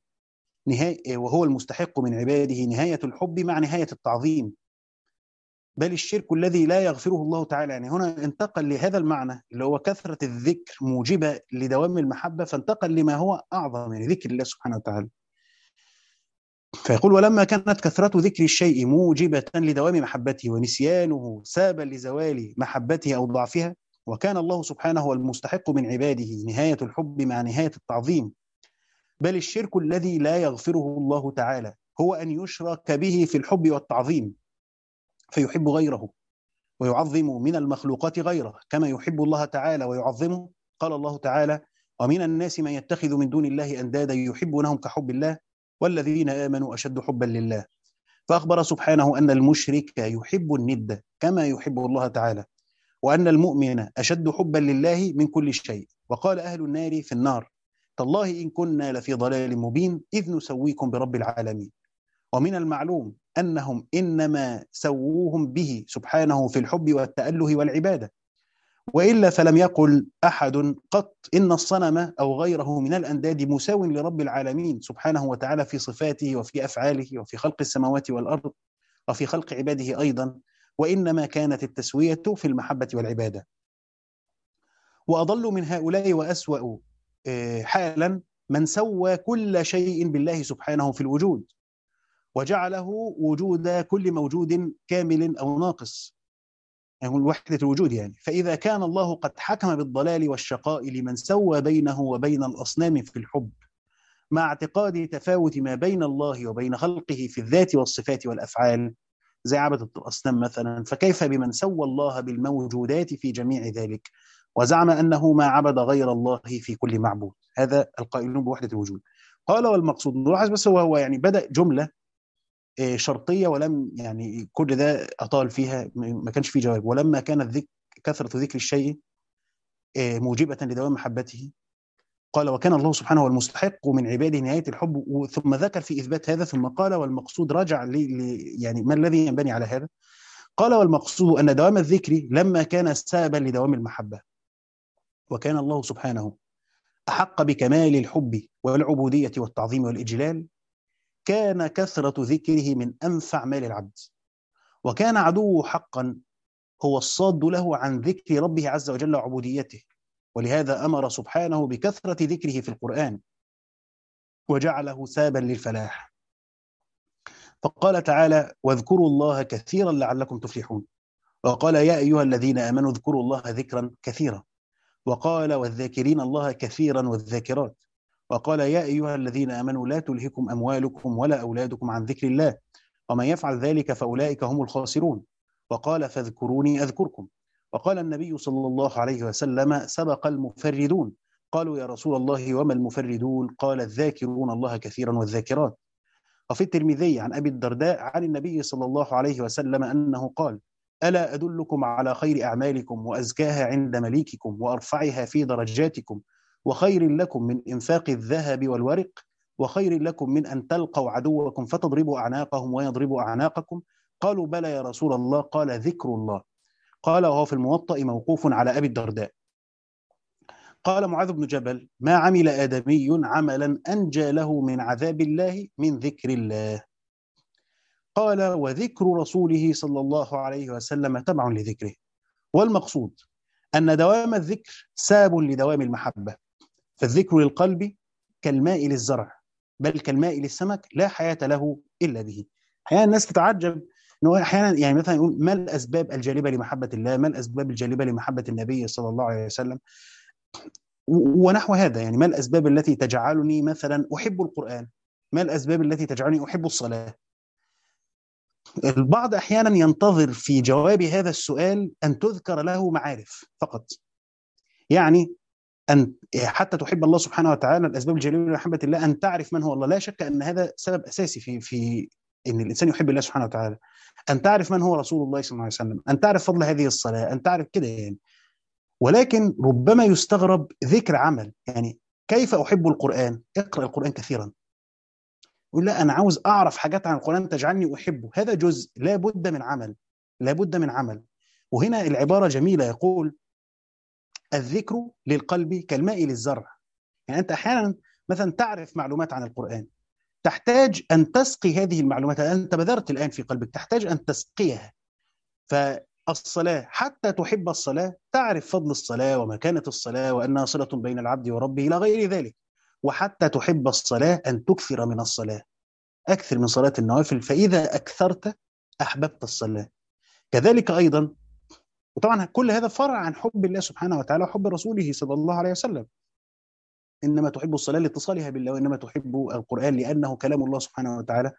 نهاية الحب مع نهاية التعظيم، بل الشرك الذي لا يغفره الله تعالى. يعني هنا انتقل لهذا المعنى اللي هو كثرة الذكر موجبة لدوام المحبة، فانتقل لما هو أعظم، يعني ذكر الله سبحانه وتعالى. فيقول ولما كانت كثرة ذكر الشيء موجبة لدوام محبته ونسيانه سابا لزوال محبته أو ضعفها، وكان الله سبحانه هو المستحق من عباده نهاية الحب مع نهاية التعظيم، بل الشرك الذي لا يغفره الله تعالى هو أن يشرك به في الحب والتعظيم، فيحب غيره ويعظم من المخلوقات غيره كما يحب الله تعالى ويعظمه. قال الله تعالى ومن الناس من يتخذ من دون الله أندادا يحبونهم كحب الله والذين آمنوا أشد حبا لله. فأخبر سبحانه أن المشرك يحب الند كما يحب الله تعالى، وأن المؤمن أشد حبا لله من كل شيء. وقال أهل النار في النار تالله إن كنا لفي ضلال مبين إذ نسويكم برب العالمين. ومن المعلوم أنهم إنما سووهم به سبحانه في الحب والتأله والعبادة، وإلا فلم يقل أحد قط إن الصنم أو غيره من الأنداد مساو لرب العالمين سبحانه وتعالى في صفاته وفي أفعاله وفي خلق السماوات والأرض وفي خلق عباده أيضا، وإنما كانت التسوية في المحبة والعبادة. وأضل من هؤلاء وأسوأ حالا من سوى كل شيء بالله سبحانه في الوجود، وجعله وجود كل موجود كامل أو ناقص، يعني وحدة الوجود يعني. فإذا كان الله قد حكم بالضلال والشقاء لمن سوى بينه وبين الأصنام في الحب مع اعتقاد تفاوت ما بين الله وبين خلقه في الذات والصفات والأفعال زي عبدة الأصنام مثلا، فكيف بمن سوى الله بالموجودات في جميع ذلك وزعم أنه ما عبد غير الله في كل معبود؟ هذا القائلون بوحدة الوجود. قال والمقصود نلاحظ بس هو يعني بدأ جملة شرطية ولم يعني كل ده أطال فيها ما كانش فيه جواب. ولما كانت كثرة ذكر الشيء موجبة لدوام محبته، قال وكان الله سبحانه هو المستحق من عباده نهاية الحب، ثم ذكر في إثبات هذا ثم قال والمقصود رجع يعني ما الذي ينبني على هذا؟ قال والمقصود أن دوام الذكر لما كان سببا لدوام المحبة، وكان الله سبحانه أحق بكمال الحب والعبودية والتعظيم والإجلال، كان كثرة ذكره من أنفع مال العبد. وكان عدوه حقا هو الصاد له عن ذكر ربه عز وجل وعبوديته، ولهذا أمر سبحانه بكثرة ذكره في القرآن وجعله سابا للفلاح. فقال تعالى: واذكروا الله كثيرا لعلكم تفلحون. وقال: يا أيها الذين آمنوا اذكروا الله ذكرا كثيرا. وقال: والذاكرين الله كثيرا والذاكرات. وقال: يا أيها الذين آمنوا لا تلهكم أموالكم ولا أولادكم عن ذكر الله ومن يفعل ذلك فأولئك هم الخاسرون. وقال: فاذكروني أذكركم. وقال النبي صلى الله عليه وسلم: سبق المفردون. قالوا: يا رسول الله وما المفردون؟ قال: الذاكرون الله كثيرا والذاكرات. وفي الترمذي عن أبي الدرداء عن النبي صلى الله عليه وسلم أنه قال: ألا أدلكم على خير أعمالكم وأزكاها عند مليككم وأرفعها في درجاتكم وخير لكم من إنفاق الذهب والورق وخير لكم من أن تلقوا عدوكم فتضربوا أعناقهم ويضربوا أعناقكم؟ قالوا: بلى يا رسول الله. قال: ذكر الله. قال وهو في الموطأ موقوف على أبي الدرداء. قال معاذ بن جبل: ما عمل آدمي عملا أنجى له من عذاب الله من ذكر الله. قال: وذكر رسوله صلى الله عليه وسلم تبع لذكره. والمقصود أن دوام الذكر ساب لدوام المحبة، فالذكر للقلب كالماء للزرع، بل كالماء للسمك لا حياة له إلا به. أحيانا الناس تتعجب إنه أحيانا يعني مثلا يقول: ما الأسباب الجالبة لمحبة الله؟ ما الأسباب الجالبة لمحبة النبي صلى الله عليه وسلم؟ ونحو هذا، يعني ما الأسباب التي تجعلني مثلا أحب القرآن؟ ما الأسباب التي تجعلني أحب الصلاة؟ البعض أحيانا ينتظر في جواب هذا السؤال أن تذكر له معارف فقط، يعني أن حتى تحب الله سبحانه وتعالى. الأسباب الجليلة لمحبة الله أن تعرف من هو الله. لا شك أن هذا سبب أساسي في أن الإنسان يحب الله سبحانه وتعالى. أن تعرف من هو رسول الله صلى الله عليه وسلم، أن تعرف فضل هذه الصلاة، أن تعرف كده يعني. ولكن ربما يستغرب ذكر عمل، يعني كيف أحب القرآن؟ اقرأ القرآن كثيرا. يقول: لا، أنا عاوز أعرف حاجات عن القرآن تجعلني أحبه. هذا جزء، لا بد من عمل، لا بد من عمل. وهنا العبارة جميلة، يقول: الذكر للقلب كالماء للزرع. يعني أنت أحيانا مثلا تعرف معلومات عن القرآن، تحتاج أن تسقي هذه المعلومات. أنت بذرت الآن في قلبك، تحتاج أن تسقيها. فالصلاة، حتى تحب الصلاة تعرف فضل الصلاة ومكانة الصلاة وأنها صلة بين العبد وربه إلى غير ذلك. وحتى تحب الصلاة أن تكثر من الصلاة، أكثر من صلاة النوافل، فإذا أكثرت أحببت الصلاة. كذلك أيضا، وطبعا كل هذا فرع عن حب الله سبحانه وتعالى وحب رسوله صلى الله عليه وسلم. إنما تحب الصلاة لاتصالها بالله، وإنما تحب القرآن لأنه كلام الله سبحانه وتعالى.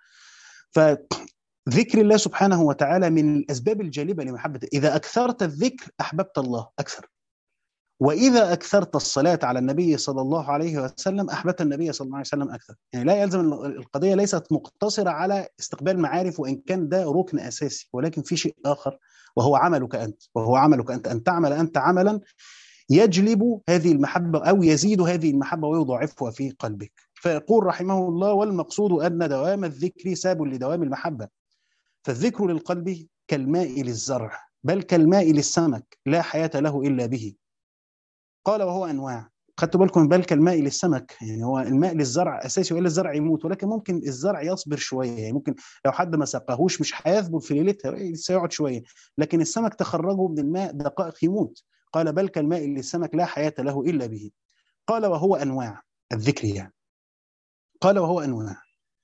فذكر الله سبحانه وتعالى من الأسباب الجالبة لمحبته. إذا أكثرت الذكر أحببت الله أكثر، وإذا أكثرت الصلاة على النبي صلى الله عليه وسلم أحببت النبي صلى الله عليه وسلم أكثر. يعني لا يلزم، القضية ليست مقتصرة على استقبال معارف، وإن كان ده ركن أساسي، ولكن في شيء آخر وهو عملك أنت، وهو عملك أنت، أن تعمل أنت عملا يجلب هذه المحبة أو يزيد هذه المحبة ويضاعفها في قلبك. فيقول رحمه الله: والمقصود أن دوام الذكر ساب لدوام المحبة، فالذكر للقلب كالماء للزرع، بل كالماء للسمك لا حياة له إلا به. قال: وهو أنواع. خدتوا بالكم؟ بل كالماء للسمك، يعني هو الماء للزرع أساسي، وإلا الزرع يموت، ولكن ممكن الزرع يصبر شوية، يعني ممكن لو حد ما سقاهوش مش هيثبت في ليلتها، سيقعد شوية. لكن السمك تخرجه من الماء دقائق يموت. قال: بل كالماء للسمك لا حياة له إلا به. قال: وهو أنواع الذكر يعني. قال: وهو أنواع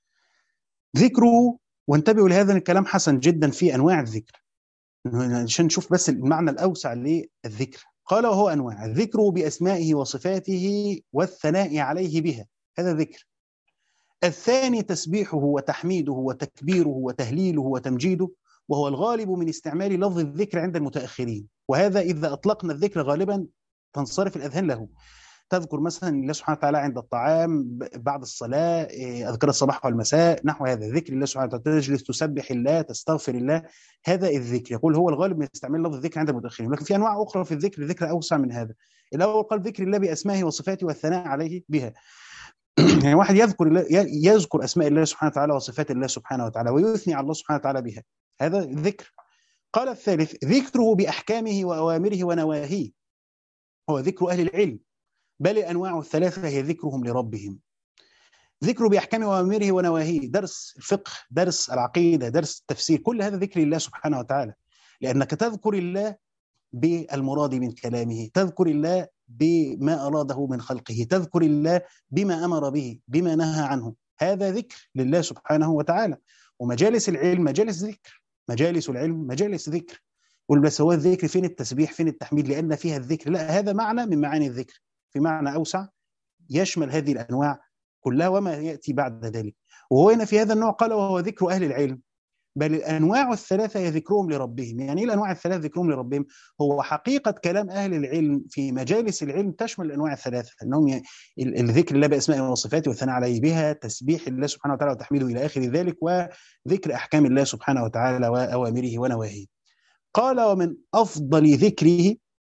ذكره. وانتبهوا لهذا الكلام حسن جدا في أنواع الذكر، عشان نشوف بس المعنى الأوسع للذكر. قال: وهو أنواع ذكره بأسمائه وصفاته والثناء عليه بها، هذا ذكر. الثاني تسبيحه وتحميده وتكبيره وتهليله وتمجيده، وهو الغالب من استعمال لفظ الذكر عند المتأخرين. وهذا إذا أطلقنا الذكر غالبا تنصرف الأذهان له. تذكر مثلا الله سبحانه وتعالى عند الطعام، بعد الصلاة، أذكار الصباح والمساء، نحو هذا ذكر الله سبحانه وتعالى. تجلس تسبح الله، تستغفر الله، هذا الذكر. يقول هو الغالب من استعمال لفظ الذكر عند المتأخرين، لكن في أنواع أخرى في الذكر، ذكر أوسع من هذا. الأول قال: ذكر الله بأسمائه وصفاته والثناء عليه بها. يعني واحد يذكر أسماء الله سبحانه وتعالى وصفات الله سبحانه وتعالى ويثني على الله سبحانه وتعالى بها، هذا ذكر. قال: الثالث ذكره بأحكامه وأوامره ونواهيه، هو ذكر أهل العلم، بل الأنواع الثلاثة هي ذكرهم لربهم. ذكره بأحكامه وأوامره ونواهيه، درس الفقه، درس العقيدة، درس التفسير، كل هذا ذكر الله سبحانه وتعالى. لأنك تذكر الله بالمراد من كلامه، تذكر الله بما أراده من خلقه، تذكر الله بما أمر به، بما نهى عنه. هذا ذكر لله سبحانه وتعالى. ومجالس العلم مجالس ذكر، مجالس العلم مجالس ذكر. قل بس هو الذكر فين؟ التسبيح فين؟ التحميد لأن فيها الذكر؟ لا، هذا معنى من معاني الذكر، في معنى أوسع يشمل هذه الأنواع كلها وما يأتي بعد ذلك. وهو هنا في هذا النوع قال وهو ذكر أهل العلم، بل الأنواع الثلاثة هي ذكرهم لربهم. يعني إيه الأنواع الثلاثة ذكرهم لربهم؟ هو حقيقة كلام أهل العلم في مجالس العلم تشمل الأنواع الثلاثة، أنهم الذكر الله بأسمائه وصفاته والثناء عليه بها، تسبيح الله سبحانه وتعالى وتحميده إلى آخر ذلك، وذكر أحكام الله سبحانه وتعالى وأوامره ونواهيه. قال ومن أفضل ذكره،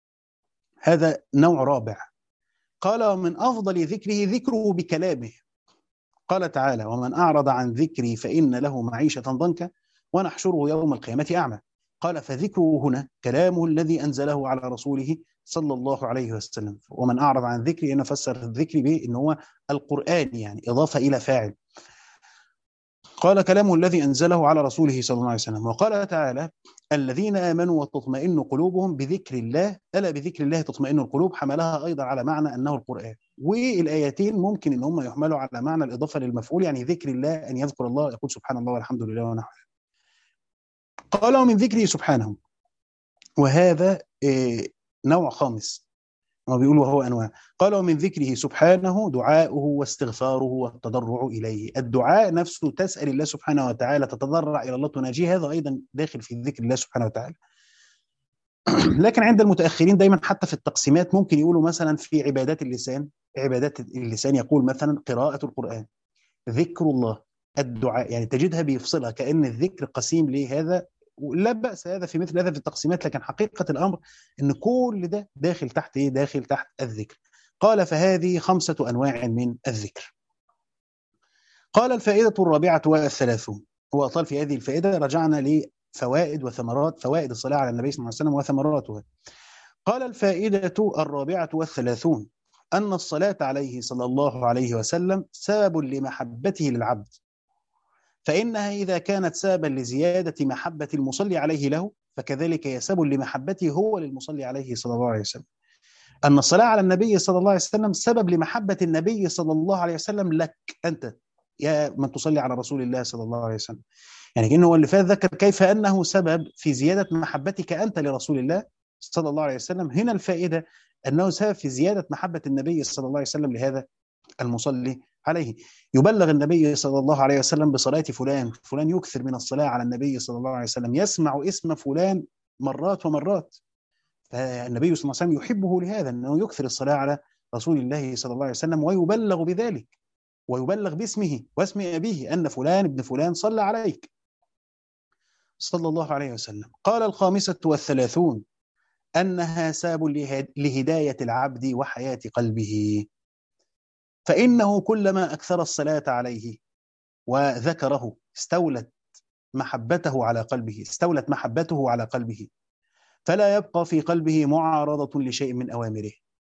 هذا نوع رابع، قال ومن أفضل ذكره ذكره بكلامه. قال تعالى ومن أعرض عن ذكري فإن له معيشة ضنكا ونحشره يوم القيامة أعمى. قال فذكره هنا كلامه الذي أنزله على رسوله صلى الله عليه وسلم. ومن أعرض عن ذكري، أنا فسر الذكر بأنه هو القرآن، يعني إضافة إلى فاعل. قال كلامه الذي أنزله على رسوله صلى الله عليه وسلم. وقال تعالى الذين آمنوا وتطمئن قلوبهم بذكر الله، ألا بذكر الله تطمئن القلوب، حملها أيضا على معنى أنه القرآن. والآيتين ممكن أن هم يحملوا على معنى الإضافة للمفعول، يعني ذكر الله أن يذكر الله، يقول سبحان الله والحمد لله ونحوه. قال ومن ذكره سبحانه، وهذا نوع خامس، ما بيقول وهو أنواع. قال ومن ذكره سبحانه دعاؤه واستغفاره والتضرع إليه. الدعاء نفسه تسأل الله سبحانه وتعالى، تتضرع إلى الله، تناجيه، هذا أيضا داخل في ذكر الله سبحانه وتعالى. لكن عند المتأخرين دايما حتى في التقسيمات ممكن يقولوا مثلا في عبادات اللسان، عبادات اللسان يقول مثلا قراءة القرآن، ذكر الله، الدعاء، يعني تجدها بيفصلها كأن الذكر قسيم لهذا. لا بأس هذا في مثل هذا في التقسيمات، لكن حقيقة الأمر أن كل ده داخل تحت إيه؟ داخل تحت الذكر. قال فهذه 5 أنواع من الذكر. قال الفائدة الرابعة والثلاثون. هو أطال في هذه الفائدة، رجعنا لفوائد وثمرات فوائد الصلاة على النبي صلى الله عليه وسلم وثمراتها. قال الفائدة الرابعة والثلاثون أن الصلاة عليه صلى الله عليه وسلم سبب لمحبته للعبد، فإنها إذا كانت سببا لزيادة محبة المصلي عليه له، فكذلك هي سبب لمحبته هو للمصلي عليه صلى الله عليه وسلم. أن الصلاة على النبي صلى الله عليه وسلم سبب لمحبة النبي صلى الله عليه وسلم لك أنت يا من تصلي على رسول الله صلى الله عليه وسلم. يعني كأنه اللي فات ذكر كيف أنه سبب في زيادة محبتك أنت لرسول الله صلى الله عليه وسلم. هنا الفائدة أنه سبب في زيادة محبة النبي صلى الله عليه وسلم لهذا المصلي عليه. يبلغ النبي صلى الله عليه وسلم بصلاة فلان، فلان يكثر من الصلاة على النبي صلى الله عليه وسلم، يسمع اسم فلان مرات ومرات، فالنبي صلى الله عليه وسلم يحبه لهذا، أنه يكثر الصلاة على رسول الله صلى الله عليه وسلم ويبلغ بذلك، ويبلغ باسمه واسم أبيه أن فلان ابن فلان صلى عليك صلى الله عليه وسلم. قال الخامسة والثلاثون أنها سبب لهداية العبد وحياة قلبه، فإنه كلما أكثر الصلاة عليه وذكره استولت محبته على قلبه، استولت محبته على قلبه، فلا يبقى في قلبه معارضة لشيء من أوامره.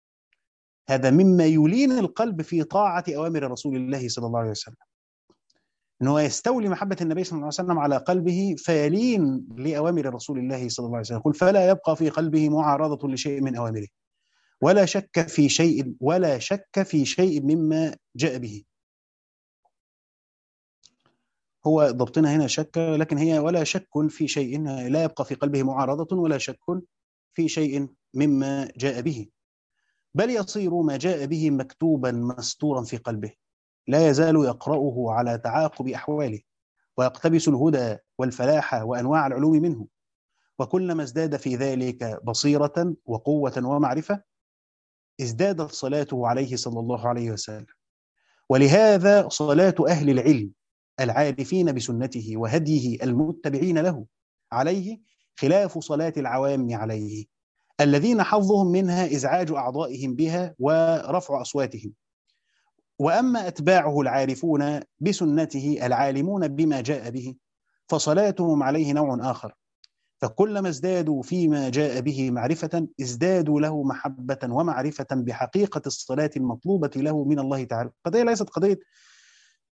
هذا مما يلين القلب في طاعة أوامر رسول الله صلى الله عليه وسلم، أنه يستولي محبة النبي صلى الله عليه وسلم على قلبه فيلين لأوامر رسول الله صلى الله عليه وسلم. يقول فلا يبقى في قلبه معارضة لشيء من أوامره، ولا شك في شيء مما جاء به. هو ضبطنا هنا شك، لكن هي ولا شك في شيء، لا يبقى في قلبه معارضة ولا شك في شيء مما جاء به، بل يصير ما جاء به مكتوبا مستورا في قلبه، لا يزال يقرأه على تعاقب أحواله، ويقتبس الهدى والفلاح وأنواع العلوم منه، وكلما ازداد في ذلك بصيرة وقوة ومعرفة ازدادت صلاته عليه صلى الله عليه وسلم. ولهذا صلاة أهل العلم العارفين بسنته وهديه المتبعين له عليه خلاف صلاة العوام عليه، الذين حظهم منها إزعاج أعضائهم بها ورفع أصواتهم. وأما أتباعه العارفون بسنته العالمون بما جاء به فصلاتهم عليه نوع آخر، فكلما ازدادوا فيما جاء به معرفة ازدادوا له محبة ومعرفة بحقيقة الصلاة المطلوبة له من الله تعالى. قضية ليست قضية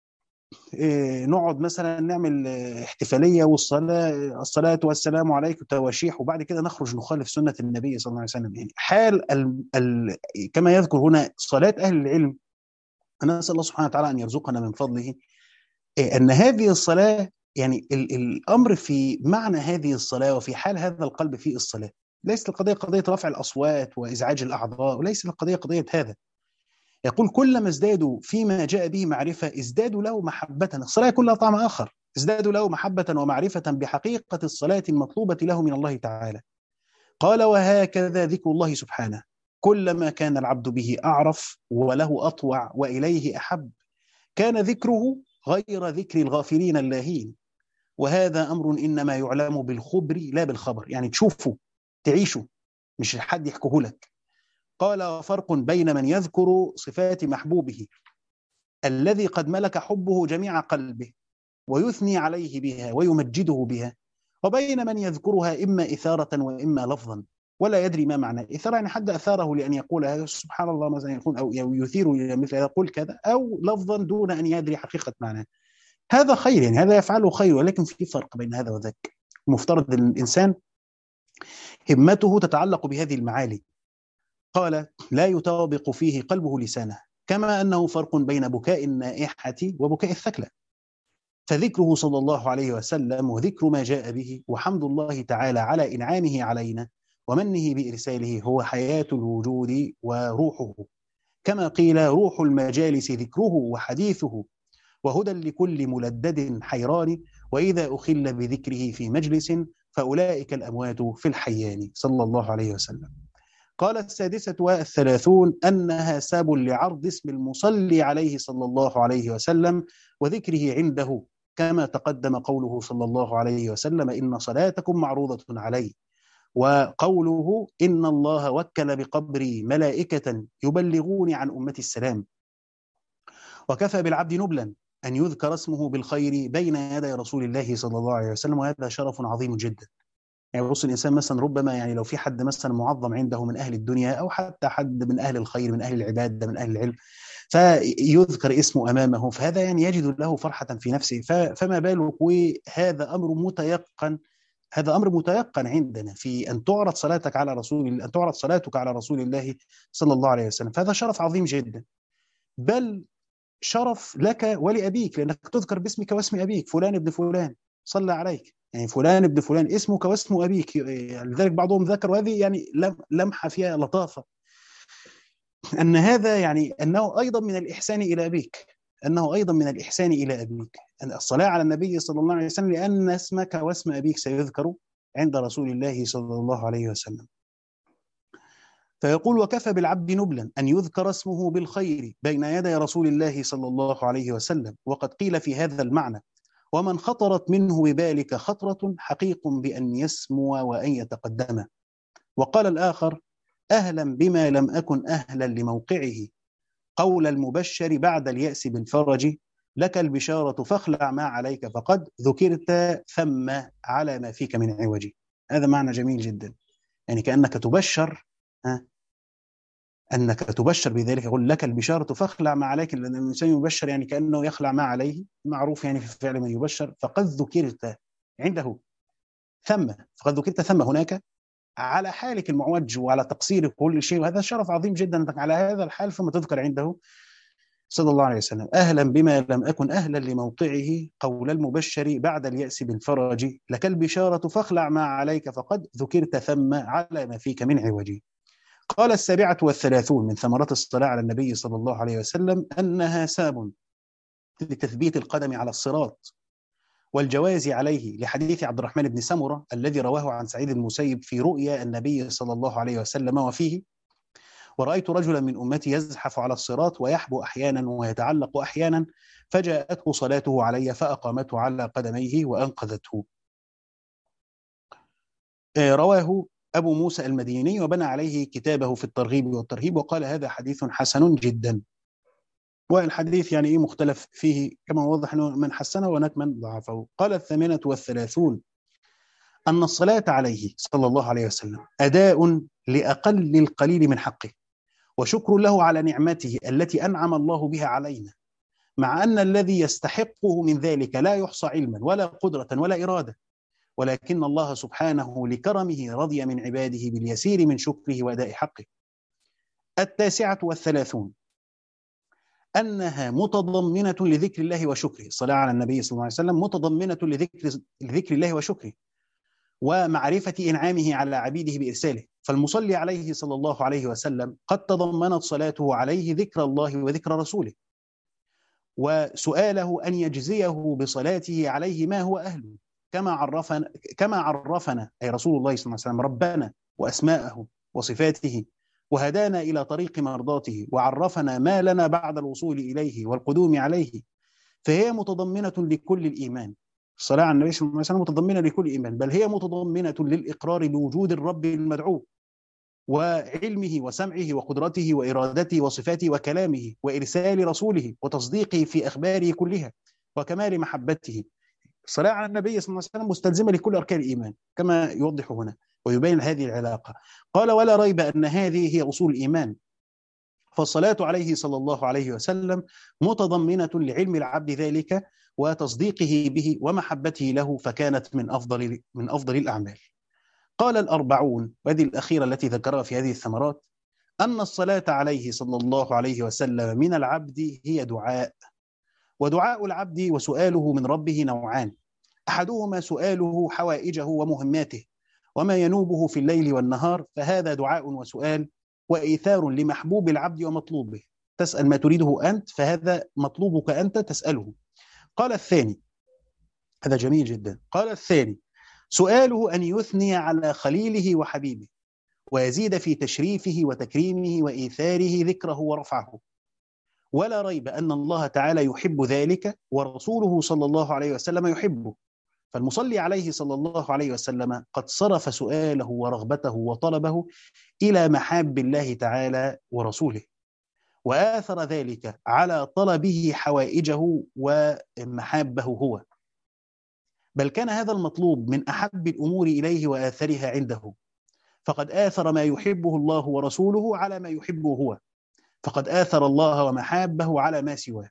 نقعد مثلا نعمل احتفاليه الصلاه والسلام عليك تواشيح، وبعد كده نخرج نخالف سنه النبي صلى الله عليه وسلم. يعني حال كما يذكر هنا صلاه اهل العلم. انا اسال الله سبحانه وتعالى ان يرزقنا من فضله ان هذه الصلاه، يعني الامر في معنى هذه الصلاه وفي حال هذا القلب في الصلاه. ليست القضيه قضيه رفع الاصوات وازعاج الاعضاء، وليس القضيه قضيه هذا. يقول كلما ازدادوا فيما جاء به معرفة ازدادوا له محبة. الصلاة كلها طعم آخر. ازدادوا له محبة ومعرفة بحقيقة الصلاة المطلوبة له من الله تعالى. قال وهكذا ذكر الله سبحانه، كلما كان العبد به أعرف وله أطوع وإليه أحب كان ذكره غير ذكر الغافلين اللاهين. وهذا أمر إنما يعلم بالخبر لا بالخبر، يعني تشوفه تعيشه، مش حد يحكيه لك. قال فرق بين من يذكر صفات محبوبه الذي قد ملك حبه جميع قلبه ويثني عليه بها ويمجده بها، وبين من يذكرها إما إثارة وإما لفظا ولا يدري ما معنى إثارة، يعني حد أثاره لأن يقول سبحان الله مثلا، يكون أو يثير إلى مثل هذا يقول كذا، أو لفظا دون أن يدري حقيقة معناه. هذا خير، يعني هذا يفعله خير، ولكن في فرق بين هذا وذاك. المفترض أن الإنسان همته تتعلق بهذه المعالي. قال لا يطابق فيه قلبه لسانه، كما أنه فرق بين بكاء النائحة وبكاء الثكلى. فذكره صلى الله عليه وسلم وذكر ما جاء به وحمد الله تعالى على إنعامه علينا ومنه بإرساله هو حياة الوجود وروحه، كما قيل روح المجالس ذكره وحديثه وهدى لكل ملدد حيران، وإذا أخل بذكره في مجلس فأولئك الأموات في الحيان، صلى الله عليه وسلم. قال 36 أنها ساب لعرض اسم المصلي عليه صلى الله عليه وسلم وذكره عنده، كما تقدم قوله صلى الله عليه وسلم إن صلاتكم معروضة علي، وقوله إن الله وكل بقبري ملائكة يبلغوني عن أمتي السلام. وكفى بالعبد نبلا أن يذكر اسمه بالخير بين يدي رسول الله صلى الله عليه وسلم، وهذا شرف عظيم جدا. يعني بص الإنسان مثلا ربما يعني لو في حد مثلا معظم عنده من أهل الدنيا أو حتى حد من أهل الخير من أهل العبادة من أهل العلم فيذكر اسمه أمامه، فهذا يعني يجد له فرحة في نفسه. فما بالك وهذا أمر متيقن، هذا أمر متيقن عندنا في أن تعرض صلاتك على رسول، أن تعرض صلاتك على رسول الله صلى الله عليه وسلم. فهذا شرف عظيم جدا، بل شرف لك ولأبيك، لأنك تذكر باسمك واسم أبيك، فلان ابن فلان صلى عليك، يعني فلان ابن فلان اسمك واسم أبيك. لذلك بعضهم ذكر، وهذه يعني لمحة فيها لطافة، أن هذا يعني أنه أيضا من الإحسان إلى أبيك، أنه أيضا من الإحسان إلى أبيك أن الصلاة على النبي صلى الله عليه وسلم، لأن اسمك واسم أبيك سيذكر عند رسول الله صلى الله عليه وسلم. فيقول وكفى بالعبد نبلا أن يذكر اسمه بالخير بين يدي رسول الله صلى الله عليه وسلم. وقد قيل في هذا المعنى ومن خطرت منه ببالك خطرة حقيق بأن يسمو وأن يتقدم. وقال الآخر أهلا بما لم أكن أهلا لموقعه، قول المبشر بعد اليأس بالفرج، لك البشارة فاخلع ما عليك فقد ذكرت ثم على ما فيك من عوج. هذا معنى جميل جدا، يعني كأنك تبشر، أنك تبشر بذلك. يقول لك البشارة فاخلع ما عليك، لأن الإنسان يبشر يعني كأنه يخلع ما عليه، معروف يعني في فعل من يبشر. فقد ذكرت عنده ثم، فقد ذكرت ثم هناك على حالك المعوج وعلى تقصيرك كل شيء، وهذا شرف عظيم جدا أنك على هذا الحال ثم تذكر عنده صلى الله عليه وسلم. أهلا بما لم أكن أهلا لموقعه، قول المبشر بعد اليأس بالفرج، لك البشارة فاخلع ما عليك فقد ذكرت ثم على ما فيك من عوج. قال 37 من ثمرات الصلاة على النبي صلى الله عليه وسلم أنها ساب لتثبيت القدم على الصراط والجواز عليه، لحديث عبد الرحمن بن سمرة الذي رواه عن سعيد المسيب في رؤيا النبي صلى الله عليه وسلم، وفيه ورأيت رجلا من أمتي يزحف على الصراط ويحبو أحيانا ويتعلق أحيانا، فجاءته صلاته علي فأقامته على قدميه وأنقذته. رواه أبو موسى المديني وبنى عليه كتابه في الترغيب والترهيب، وقال هذا حديث حسن جدا. والحديث يعني مختلف فيه كما وضح من حسنه وهناك من ضعفه. قال 38 أن الصلاة عليه صلى الله عليه وسلم أداء لأقل القليل من حقه، وشكر له على نعمته التي أنعم الله بها علينا، مع أن الذي يستحقه من ذلك لا يحصى علما ولا قدرة ولا إرادة، ولكن الله سبحانه لكرمه رضي من عباده باليسير من شكره وأداء حقه. 39 أنها متضمنة لذكر الله وشكره، الصلاة على النبي صلى الله عليه وسلم متضمنة لذكر الله وشكره ومعرفة إنعامه على عبيده بإرساله، فالمصلي عليه صلى الله عليه وسلم قد تضمنت صلاته عليه ذكر الله وذكر رسوله، وسؤاله أن يجزيه بصلاته عليه ما هو أهله، كما عرفنا أي رسول الله صلى الله عليه وسلم ربنا وأسماءه وصفاته، وهدانا إلى طريق مرضاته، وعرفنا ما لنا بعد الوصول إليه والقدوم عليه، فهي متضمنة لكل الإيمان. الصلاة على النبي صلى الله عليه وسلم متضمنة لكل إيمان، بل هي متضمنة للإقرار بوجود الرب المدعو وعلمه وسمعه وقدرته وإرادته وصفاته وكلامه وإرسال رسوله وتصديقه في أخباره كلها وكمال محبته. الصلاة على النبي صلى الله عليه وسلم مستلزمة لكل أركان الإيمان كما يوضح هنا ويبين هذه العلاقة. قال: ولا ريب أن هذه هي أصول الإيمان، فالصلاة عليه صلى الله عليه وسلم متضمنة لعلم العبد ذلك وتصديقه به ومحبته له، فكانت من أفضل الأعمال. قال 40، وهذه الأخيرة التي ذكرها في هذه الثمرات، أن الصلاة عليه صلى الله عليه وسلم من العبد هي دعاء، ودعاء العبد وسؤاله من ربه نوعان: أحدهما سؤاله حوائجه ومهماته وما ينوبه في الليل والنهار، فهذا دعاء وسؤال وإيثار لمحبوب العبد ومطلوبه، تسأل ما تريده أنت، فهذا مطلوبك أنت تسأله. قال الثاني، هذا جميل جدا، قال الثاني سؤاله أن يثني على خليله وحبيبه ويزيد في تشريفه وتكريمه وإيثاره ذكره ورفعه، ولا ريب أن الله تعالى يحب ذلك ورسوله صلى الله عليه وسلم يحبه، فالمصلي عليه صلى الله عليه وسلم قد صرف سؤاله ورغبته وطلبه إلى محاب الله تعالى ورسوله، وآثر ذلك على طلبه حوائجه ومحابه هو، بل كان هذا المطلوب من أحب الأمور إليه وآثرها عنده، فقد آثر ما يحبه الله ورسوله على ما يحبه هو، فقد آثر الله ومحابه على ما سواه.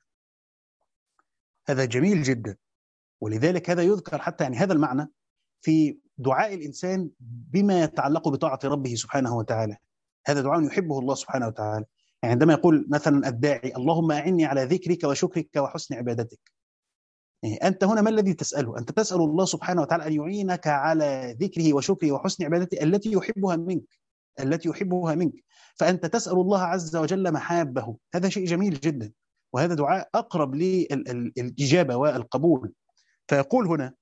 هذا جميل جدا، ولذلك هذا يذكر حتى يعني هذا المعنى في دعاء الإنسان بما يتعلق بطاعة ربه سبحانه وتعالى، هذا دعاء يحبه الله سبحانه وتعالى. يعني عندما يقول مثلا الداعي: اللهم أعني على ذكرك وشكرك وحسن عبادتك، يعني أنت هنا ما الذي تسأله؟ أنت تسأل الله سبحانه وتعالى أن يعينك على ذكره وشكره وحسن عبادته التي يحبها منك، فأنت تسأل الله عز وجل محابه، هذا شيء جميل جدا، وهذا دعاء أقرب للإجابة والقبول. فيقول هنا،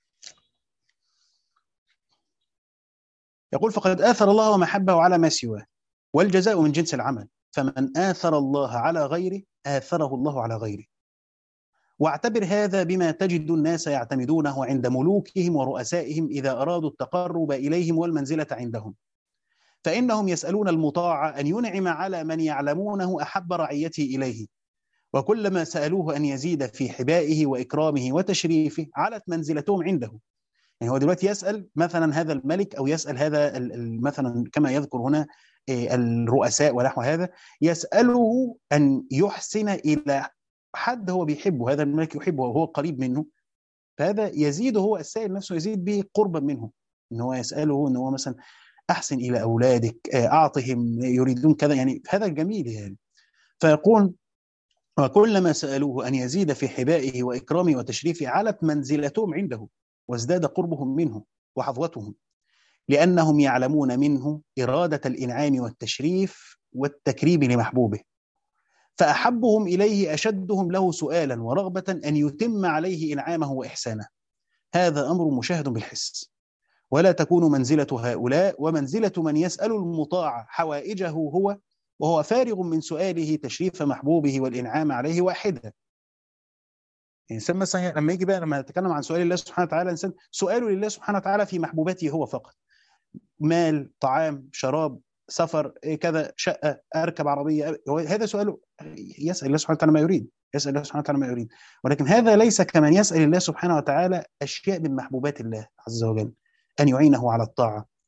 يقول: فقد آثر الله ومحبه على ما سواه، والجزاء من جنس العمل، فمن آثر الله على غيره آثره الله على غيره. واعتبر هذا بما تجد الناس يعتمدونه عند ملوكهم ورؤسائهم إذا أرادوا التقرب إليهم والمنزلة عندهم، فإنهم يسألون المطاع أن ينعم على من يعلمونه أحب رعيته إليه، وكلما سألوه أن يزيد في حبائه وإكرامه وتشريفه علت منزلتهم عنده. يعني هو دلوقتي يسأل مثلا هذا الملك أو يسأل هذا مثلا كما يذكر هنا الرؤساء ونحو هذا، يسأله أن يحسن إلى حد هو بيحبه، هذا الملك يحبه وهو قريب منه، فهذا يزيد، هو السائل نفسه يزيد به قربا منه، إن هو يسأله إن هو مثلا أحسن إلى أولادك، أعطهم يريدون كذا، يعني هذا جميل يعني. فيقول: وكلما سألوه أن يزيد في حبائه وإكرامه وتشريفه علت منزلتهم عنده وازداد قربهم منه وحظوتهم، لأنهم يعلمون منه إرادة الإنعام والتشريف والتكريم لمحبوبه، فأحبهم إليه أشدهم له سؤالا ورغبة أن يتم عليه إنعامه وإحسانه. هذا أمر مشاهد بالحس، ولا تكون منزلة هؤلاء ومنزلة من يسأل المطاع حوائجه هو وهو فارغ من سؤاله تشريف محبوبه والإنعام عليه واحدة. الإنسان مثلا لما يجي بقى لما نتكلم عن سؤال الله سبحانه وتعالى، الإنسان سؤاله لله سبحانه وتعالى في محبوباته هو فقط، مال، طعام، شراب، سفر، كذا، شقة، أركب عربية، هذا سؤاله، يسأل الله سبحانه وتعالى ما يريد، يسأل الله سبحانه وتعالى ما يريد، ولكن هذا ليس كمن يسأل الله سبحانه وتعالى أشياء من محبوبات الله عز وجل، أن يعينه على الطاعة،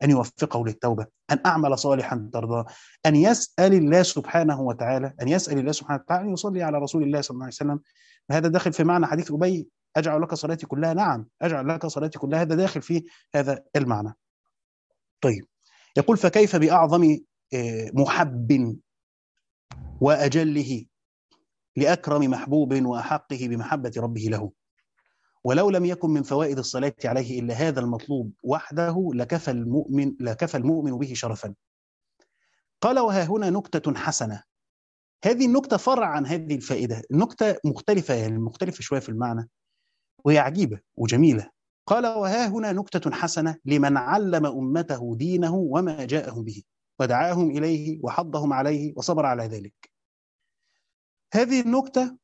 أن يوفقه للتوبة، أن أعمل صالحا ترضاه، أن يسأل الله سبحانه وتعالى أن يصلي على رسول الله صلى الله عليه وسلم. هذا داخل في معنى حديث أبي: أجعل لك صلاتي كلها؟ نعم، أجعل لك صلاتي كلها، هذا داخل في هذا المعنى. طيب، يقول: فكيف بأعظم محب وأجله لأكرم محبوب وأحقه بمحبة ربه له، ولو لم يكن من فوائد الصلاة عليه إلا هذا المطلوب وحده لكفى المؤمن به شرفا. قال: وها هنا نكتة حسنة. هذه النكتة فرع عن هذه الفائدة، النكتة مختلفة، يعني مختلفة شوية في المعنى، وهي عجيبة وجميلة. قال: وها هنا نكتة حسنة لمن علم أمته دينه وما جاءهم به، ودعاهم إليه وحضهم عليه وصبر على ذلك. هذه النكتة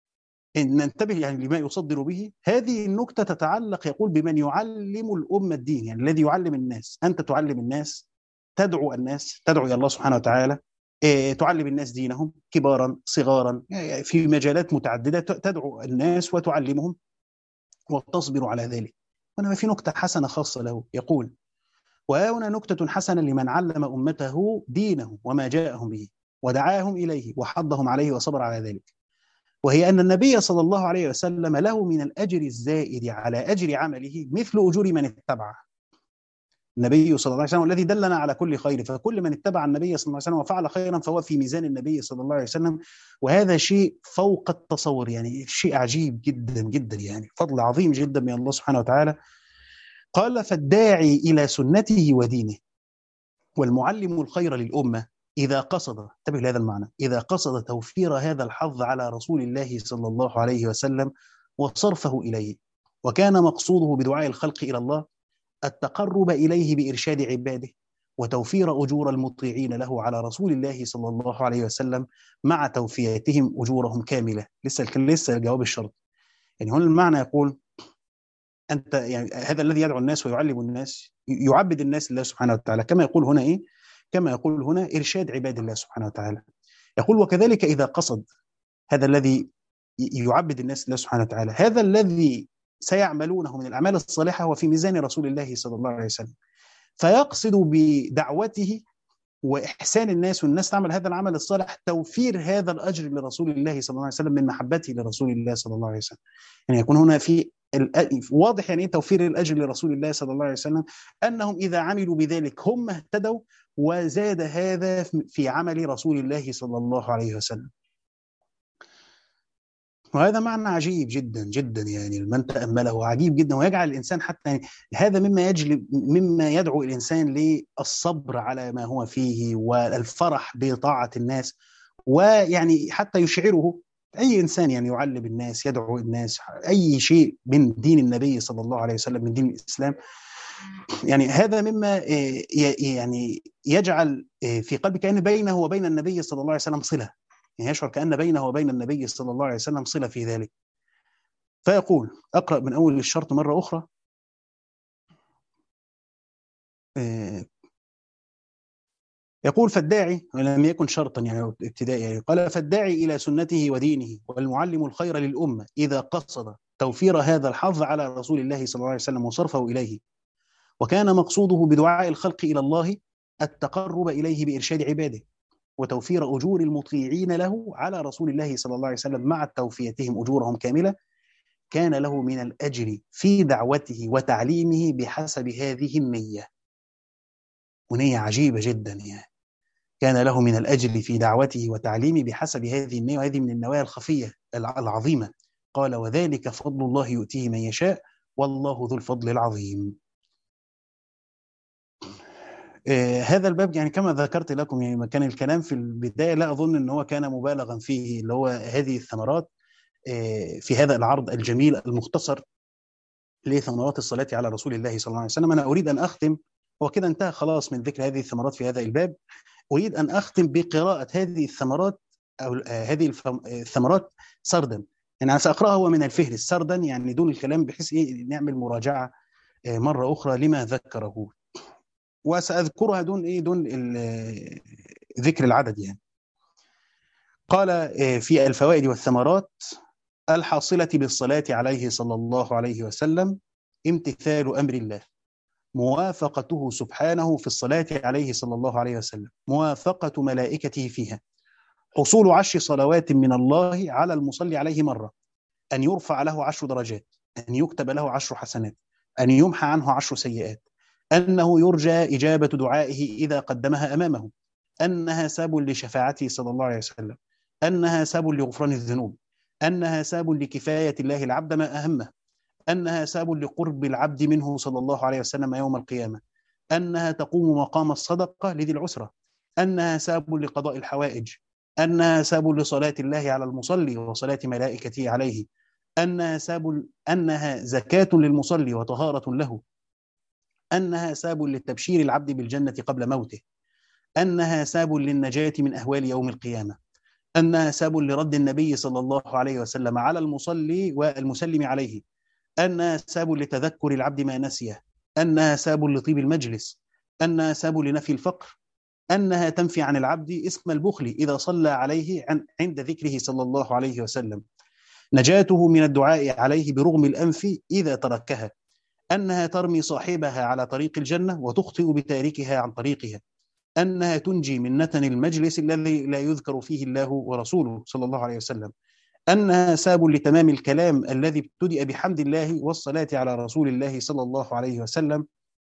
إن ننتبه يعني لما يصدر به. هذه النكتة تتعلق، يقول، بمن يعلم الأمة الدين، يعني الذي يعلم الناس. أنت تعلم الناس، تدعو الناس، تدعو إلى الله سبحانه وتعالى، تعلم الناس دينهم كبارا صغارا، في مجالات متعددة تدعو الناس وتعلمهم وتصبر على ذلك. وإنما في نكتة حسنة خاصة له، يقول: وهنا نكتة حسنة لمن علم أمته دينه وما جاءهم به، ودعاهم إليه وحضهم عليه وصبر على ذلك. وهي أن النبي صلى الله عليه وسلم له من الأجر الزائد على أجر عمله مثل أجور من اتبعه. النبي صلى الله عليه وسلم الذي دلنا على كل خير، فكل من اتبع النبي صلى الله عليه وسلم وفعل خيرا فهو في ميزان النبي صلى الله عليه وسلم. وهذا شيء فوق التصور، يعني شيء عجيب جدا جدا، يعني فضل عظيم جدا من الله سبحانه وتعالى. قال: فالداعي إلى سنته ودينه والمعلم الخير للأمة إذا قصد، انتبه لهذا المعنى، إذا قصد توفير هذا الحظ على رسول الله صلى الله عليه وسلم وصرفه إليه، وكان مقصوده بدعاء الخلق إلى الله التقرب إليه بإرشاد عباده وتوفير أجور المطيعين له على رسول الله صلى الله عليه وسلم مع توفيتهم أجورهم كاملة. لسه الجواب الشرط. يعني هنا المعنى يقول: أنت يعني هذا الذي يدعو الناس ويعلم الناس، يعبد الناس لله سبحانه وتعالى، كما يقول هنا إيه؟ كما يقول هنا: إرشاد عباد الله سبحانه وتعالى. يقول: وكذلك إذا قصد هذا الذي يعبد الناس لله سبحانه وتعالى، هذا الذي سيعملونه من الأعمال الصالحة وفي ميزان رسول الله صلى الله عليه وسلم، فيقصد بدعوته وإحسان الناس والناس تعمل هذا العمل الصالح توفير هذا الأجر لرسول الله صلى الله عليه وسلم من محبته لرسول الله صلى الله عليه وسلم. يعني يكون هنا في واضح يعني توفير الأجر لرسول الله صلى الله عليه وسلم، أنهم إذا عملوا بذلك هم اهتدوا، وزاد هذا في عمل رسول الله صلى الله عليه وسلم. وهذا معنى عجيب جدا جدا، يعني من تأمله عجيب جدا، ويجعل الإنسان حتى يعني هذا مما يدعو الإنسان للصبر على ما هو فيه والفرح بطاعة الناس، ويعني حتى يشعره أي إنسان يعني يعلم الناس، يدعو الناس، أي شيء من دين النبي صلى الله عليه وسلم، من دين الإسلام، يعني هذا مما يعني يجعل في قلبك كأن بينه وبين النبي صلى الله عليه وسلم صلة، يعني يشعر كأن بينه وبين النبي صلى الله عليه وسلم صلة في ذلك. فيقول: أقرأ من أول الشرط مرة أخرى. يقول: فالداعي، لم يكن شرطا يعني ابتدائي، يعني قال: فالداعي إلى سنته ودينه والمعلم الخير للأمة إذا قصد توفير هذا الحظ على رسول الله صلى الله عليه وسلم وصرفه إليه، وكان مقصوده بدعاء الخلق إلى الله التقرب إليه بإرشاد عباده وتوفير أجور المطيعين له على رسول الله صلى الله عليه وسلم مع توفيتهم أجورهم كاملة، كان له من الأجر في دعوته وتعليمه بحسب هذه النية. ونية عجيبة جدا، يعني كان له من الأجر في دعوته وتعليمه بحسب هذه النية، وهذه من النوايا الخفية العظيمة. قال: وذلك فضل الله يؤتيه من يشاء والله ذو الفضل العظيم. هذا الباب يعني كما ذكرت لكم، يعني كان الكلام في البداية لا أظن أن هو كان مبالغا فيه، اللي هو هذه الثمرات في هذا العرض الجميل المختصر لثمرات الصلاة على رسول الله صلى الله عليه وسلم. أنا أريد أن أختم، هو كده انتهى خلاص من ذكر هذه الثمرات في هذا الباب. أريد أن أختم بقراءة هذه الثمرات أو هذه الثمرات سردا، يعني أنا سأقرأها هو من الفهرس سردا، يعني دون الكلام، بحيث نعمل مراجعة مرة أخرى لما ذكره، وسأذكرها دون ذكر العدد يعني. قال: في الفوائد والثمرات الحاصلة بالصلاة عليه صلى الله عليه وسلم امتثال أمر الله موافقته سبحانه في الصلاة عليه صلى الله عليه وسلم، موافقة ملائكته فيها، حصول 10 صلوات من الله على المصلي عليه مرة، أن يرفع له 10 درجات، أن يكتب له 10 حسنات، أن يمحى عنه 10 سيئات، أنه يرجى إجابة دعائه إذا قدمها أمامه، أنها سبب لشفاعته صلى الله عليه وسلم، أنها سبب لغفران الذنوب، أنها سبب لكفاية الله العبد ما أهمه، أنها سبب لقرب العبد منه صلى الله عليه وسلم يوم القيامة، أنها تقوم مقام الصدقة لذي العسرة، أنها سبب لقضاء الحوائج، أنها سبب لصلاة الله على المصلي وصلاة ملائكته عليه، أنها زكاة للمصلي وطهارة له، أنها سبب للتبشير العبد بالجنة قبل موته، أنها سبب للنجاة من أهوال يوم القيامة، أنها سبب لرد النبي صلى الله عليه وسلم على المصلي والمسلم عليه، أنها سبب لتذكر العبد ما نسيه، أنها سبب لطيب المجلس، أنها سبب لنفي الفقر، أنها تنفي عن العبد اسم البخل إذا صلى عليه عند ذكره صلى الله عليه وسلم، نجاته من الدعاء عليه برغم الأنف إذا تركها، أنها ترمي صاحبها على طريق الجنة وتخطئ بتاركها عن طريقها، أنها تنجي من نتن المجلس الذي لا يذكر فيه الله ورسوله صلى الله عليه وسلم، أنها سبب لتمام الكلام الذي ابتدأ بحمد الله والصلاة على رسول الله صلى الله عليه وسلم،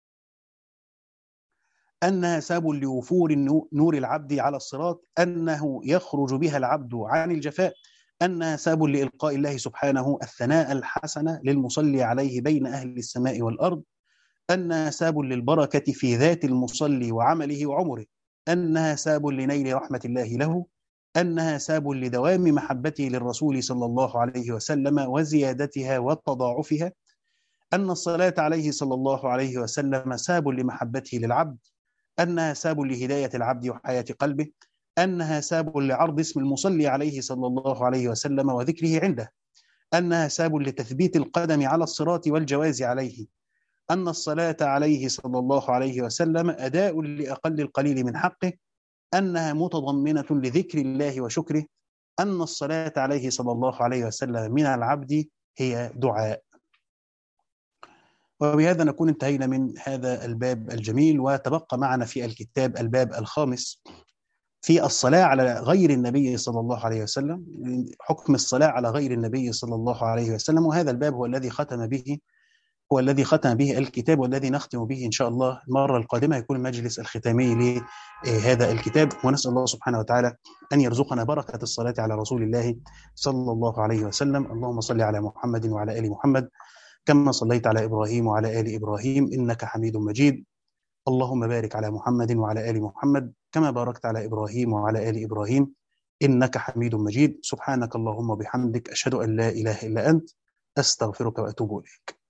أنها سبب لوفور نور العبد على الصراط، أنه يخرج بها العبد عن الجفاء، أنها سبب لإلقاء الله سبحانه الثناء الحسن للمصلي عليه بين أهل السماء والأرض، أنها سبب للبركة في ذات المصلي وعمله وعمره، أنها سبب لنيل رحمة الله له، أنها سبب لدوام محبته للرسول صلى الله عليه وسلم وزيادتها وتضاعفها، أن الصلاة عليه صلى الله عليه وسلم سبب لمحبته للعبد، أنها سبب لهداية العبد وحياة قلبه، أنها سبب لعرض اسم المصلي عليه صلى الله عليه وسلم وذكره عنده، أنها سبب لتثبيت القدم على الصراط والجواز عليه، أن الصلاة عليه صلى الله عليه وسلم أداء لأقل القليل من حقه، أنها متضمنة لذكر الله وشكره، أن الصلاة عليه صلى الله عليه وسلم من العبد هي دعاء. وبهذا نكون انتهينا من هذا الباب الجميل، وتبقى معنا في الكتاب الباب الخامس في الصلاة على غير النبي صلى الله عليه وسلم، حكم الصلاة على غير النبي صلى الله عليه وسلم. وهذا الباب هو الذي ختم به الكتاب، والذي نختم به إن شاء الله المرة القادمة يكون المجلس الختامي لهذا الكتاب. ونسأل الله سبحانه وتعالى أن يرزقنا بركة الصلاة على رسول الله صلى الله عليه وسلم. اللهم صل على محمد وعلى آل محمد كما صليت على إبراهيم وعلى آل إبراهيم إنك حميد مجيد. اللهم بارك على محمد وعلى آل محمد كما باركت على إبراهيم وعلى آل إبراهيم إنك حميد مجيد. سبحانك اللهم وبحمدك، أشهد أن لا إله إلا أنت، أستغفرك وأتوب إليك.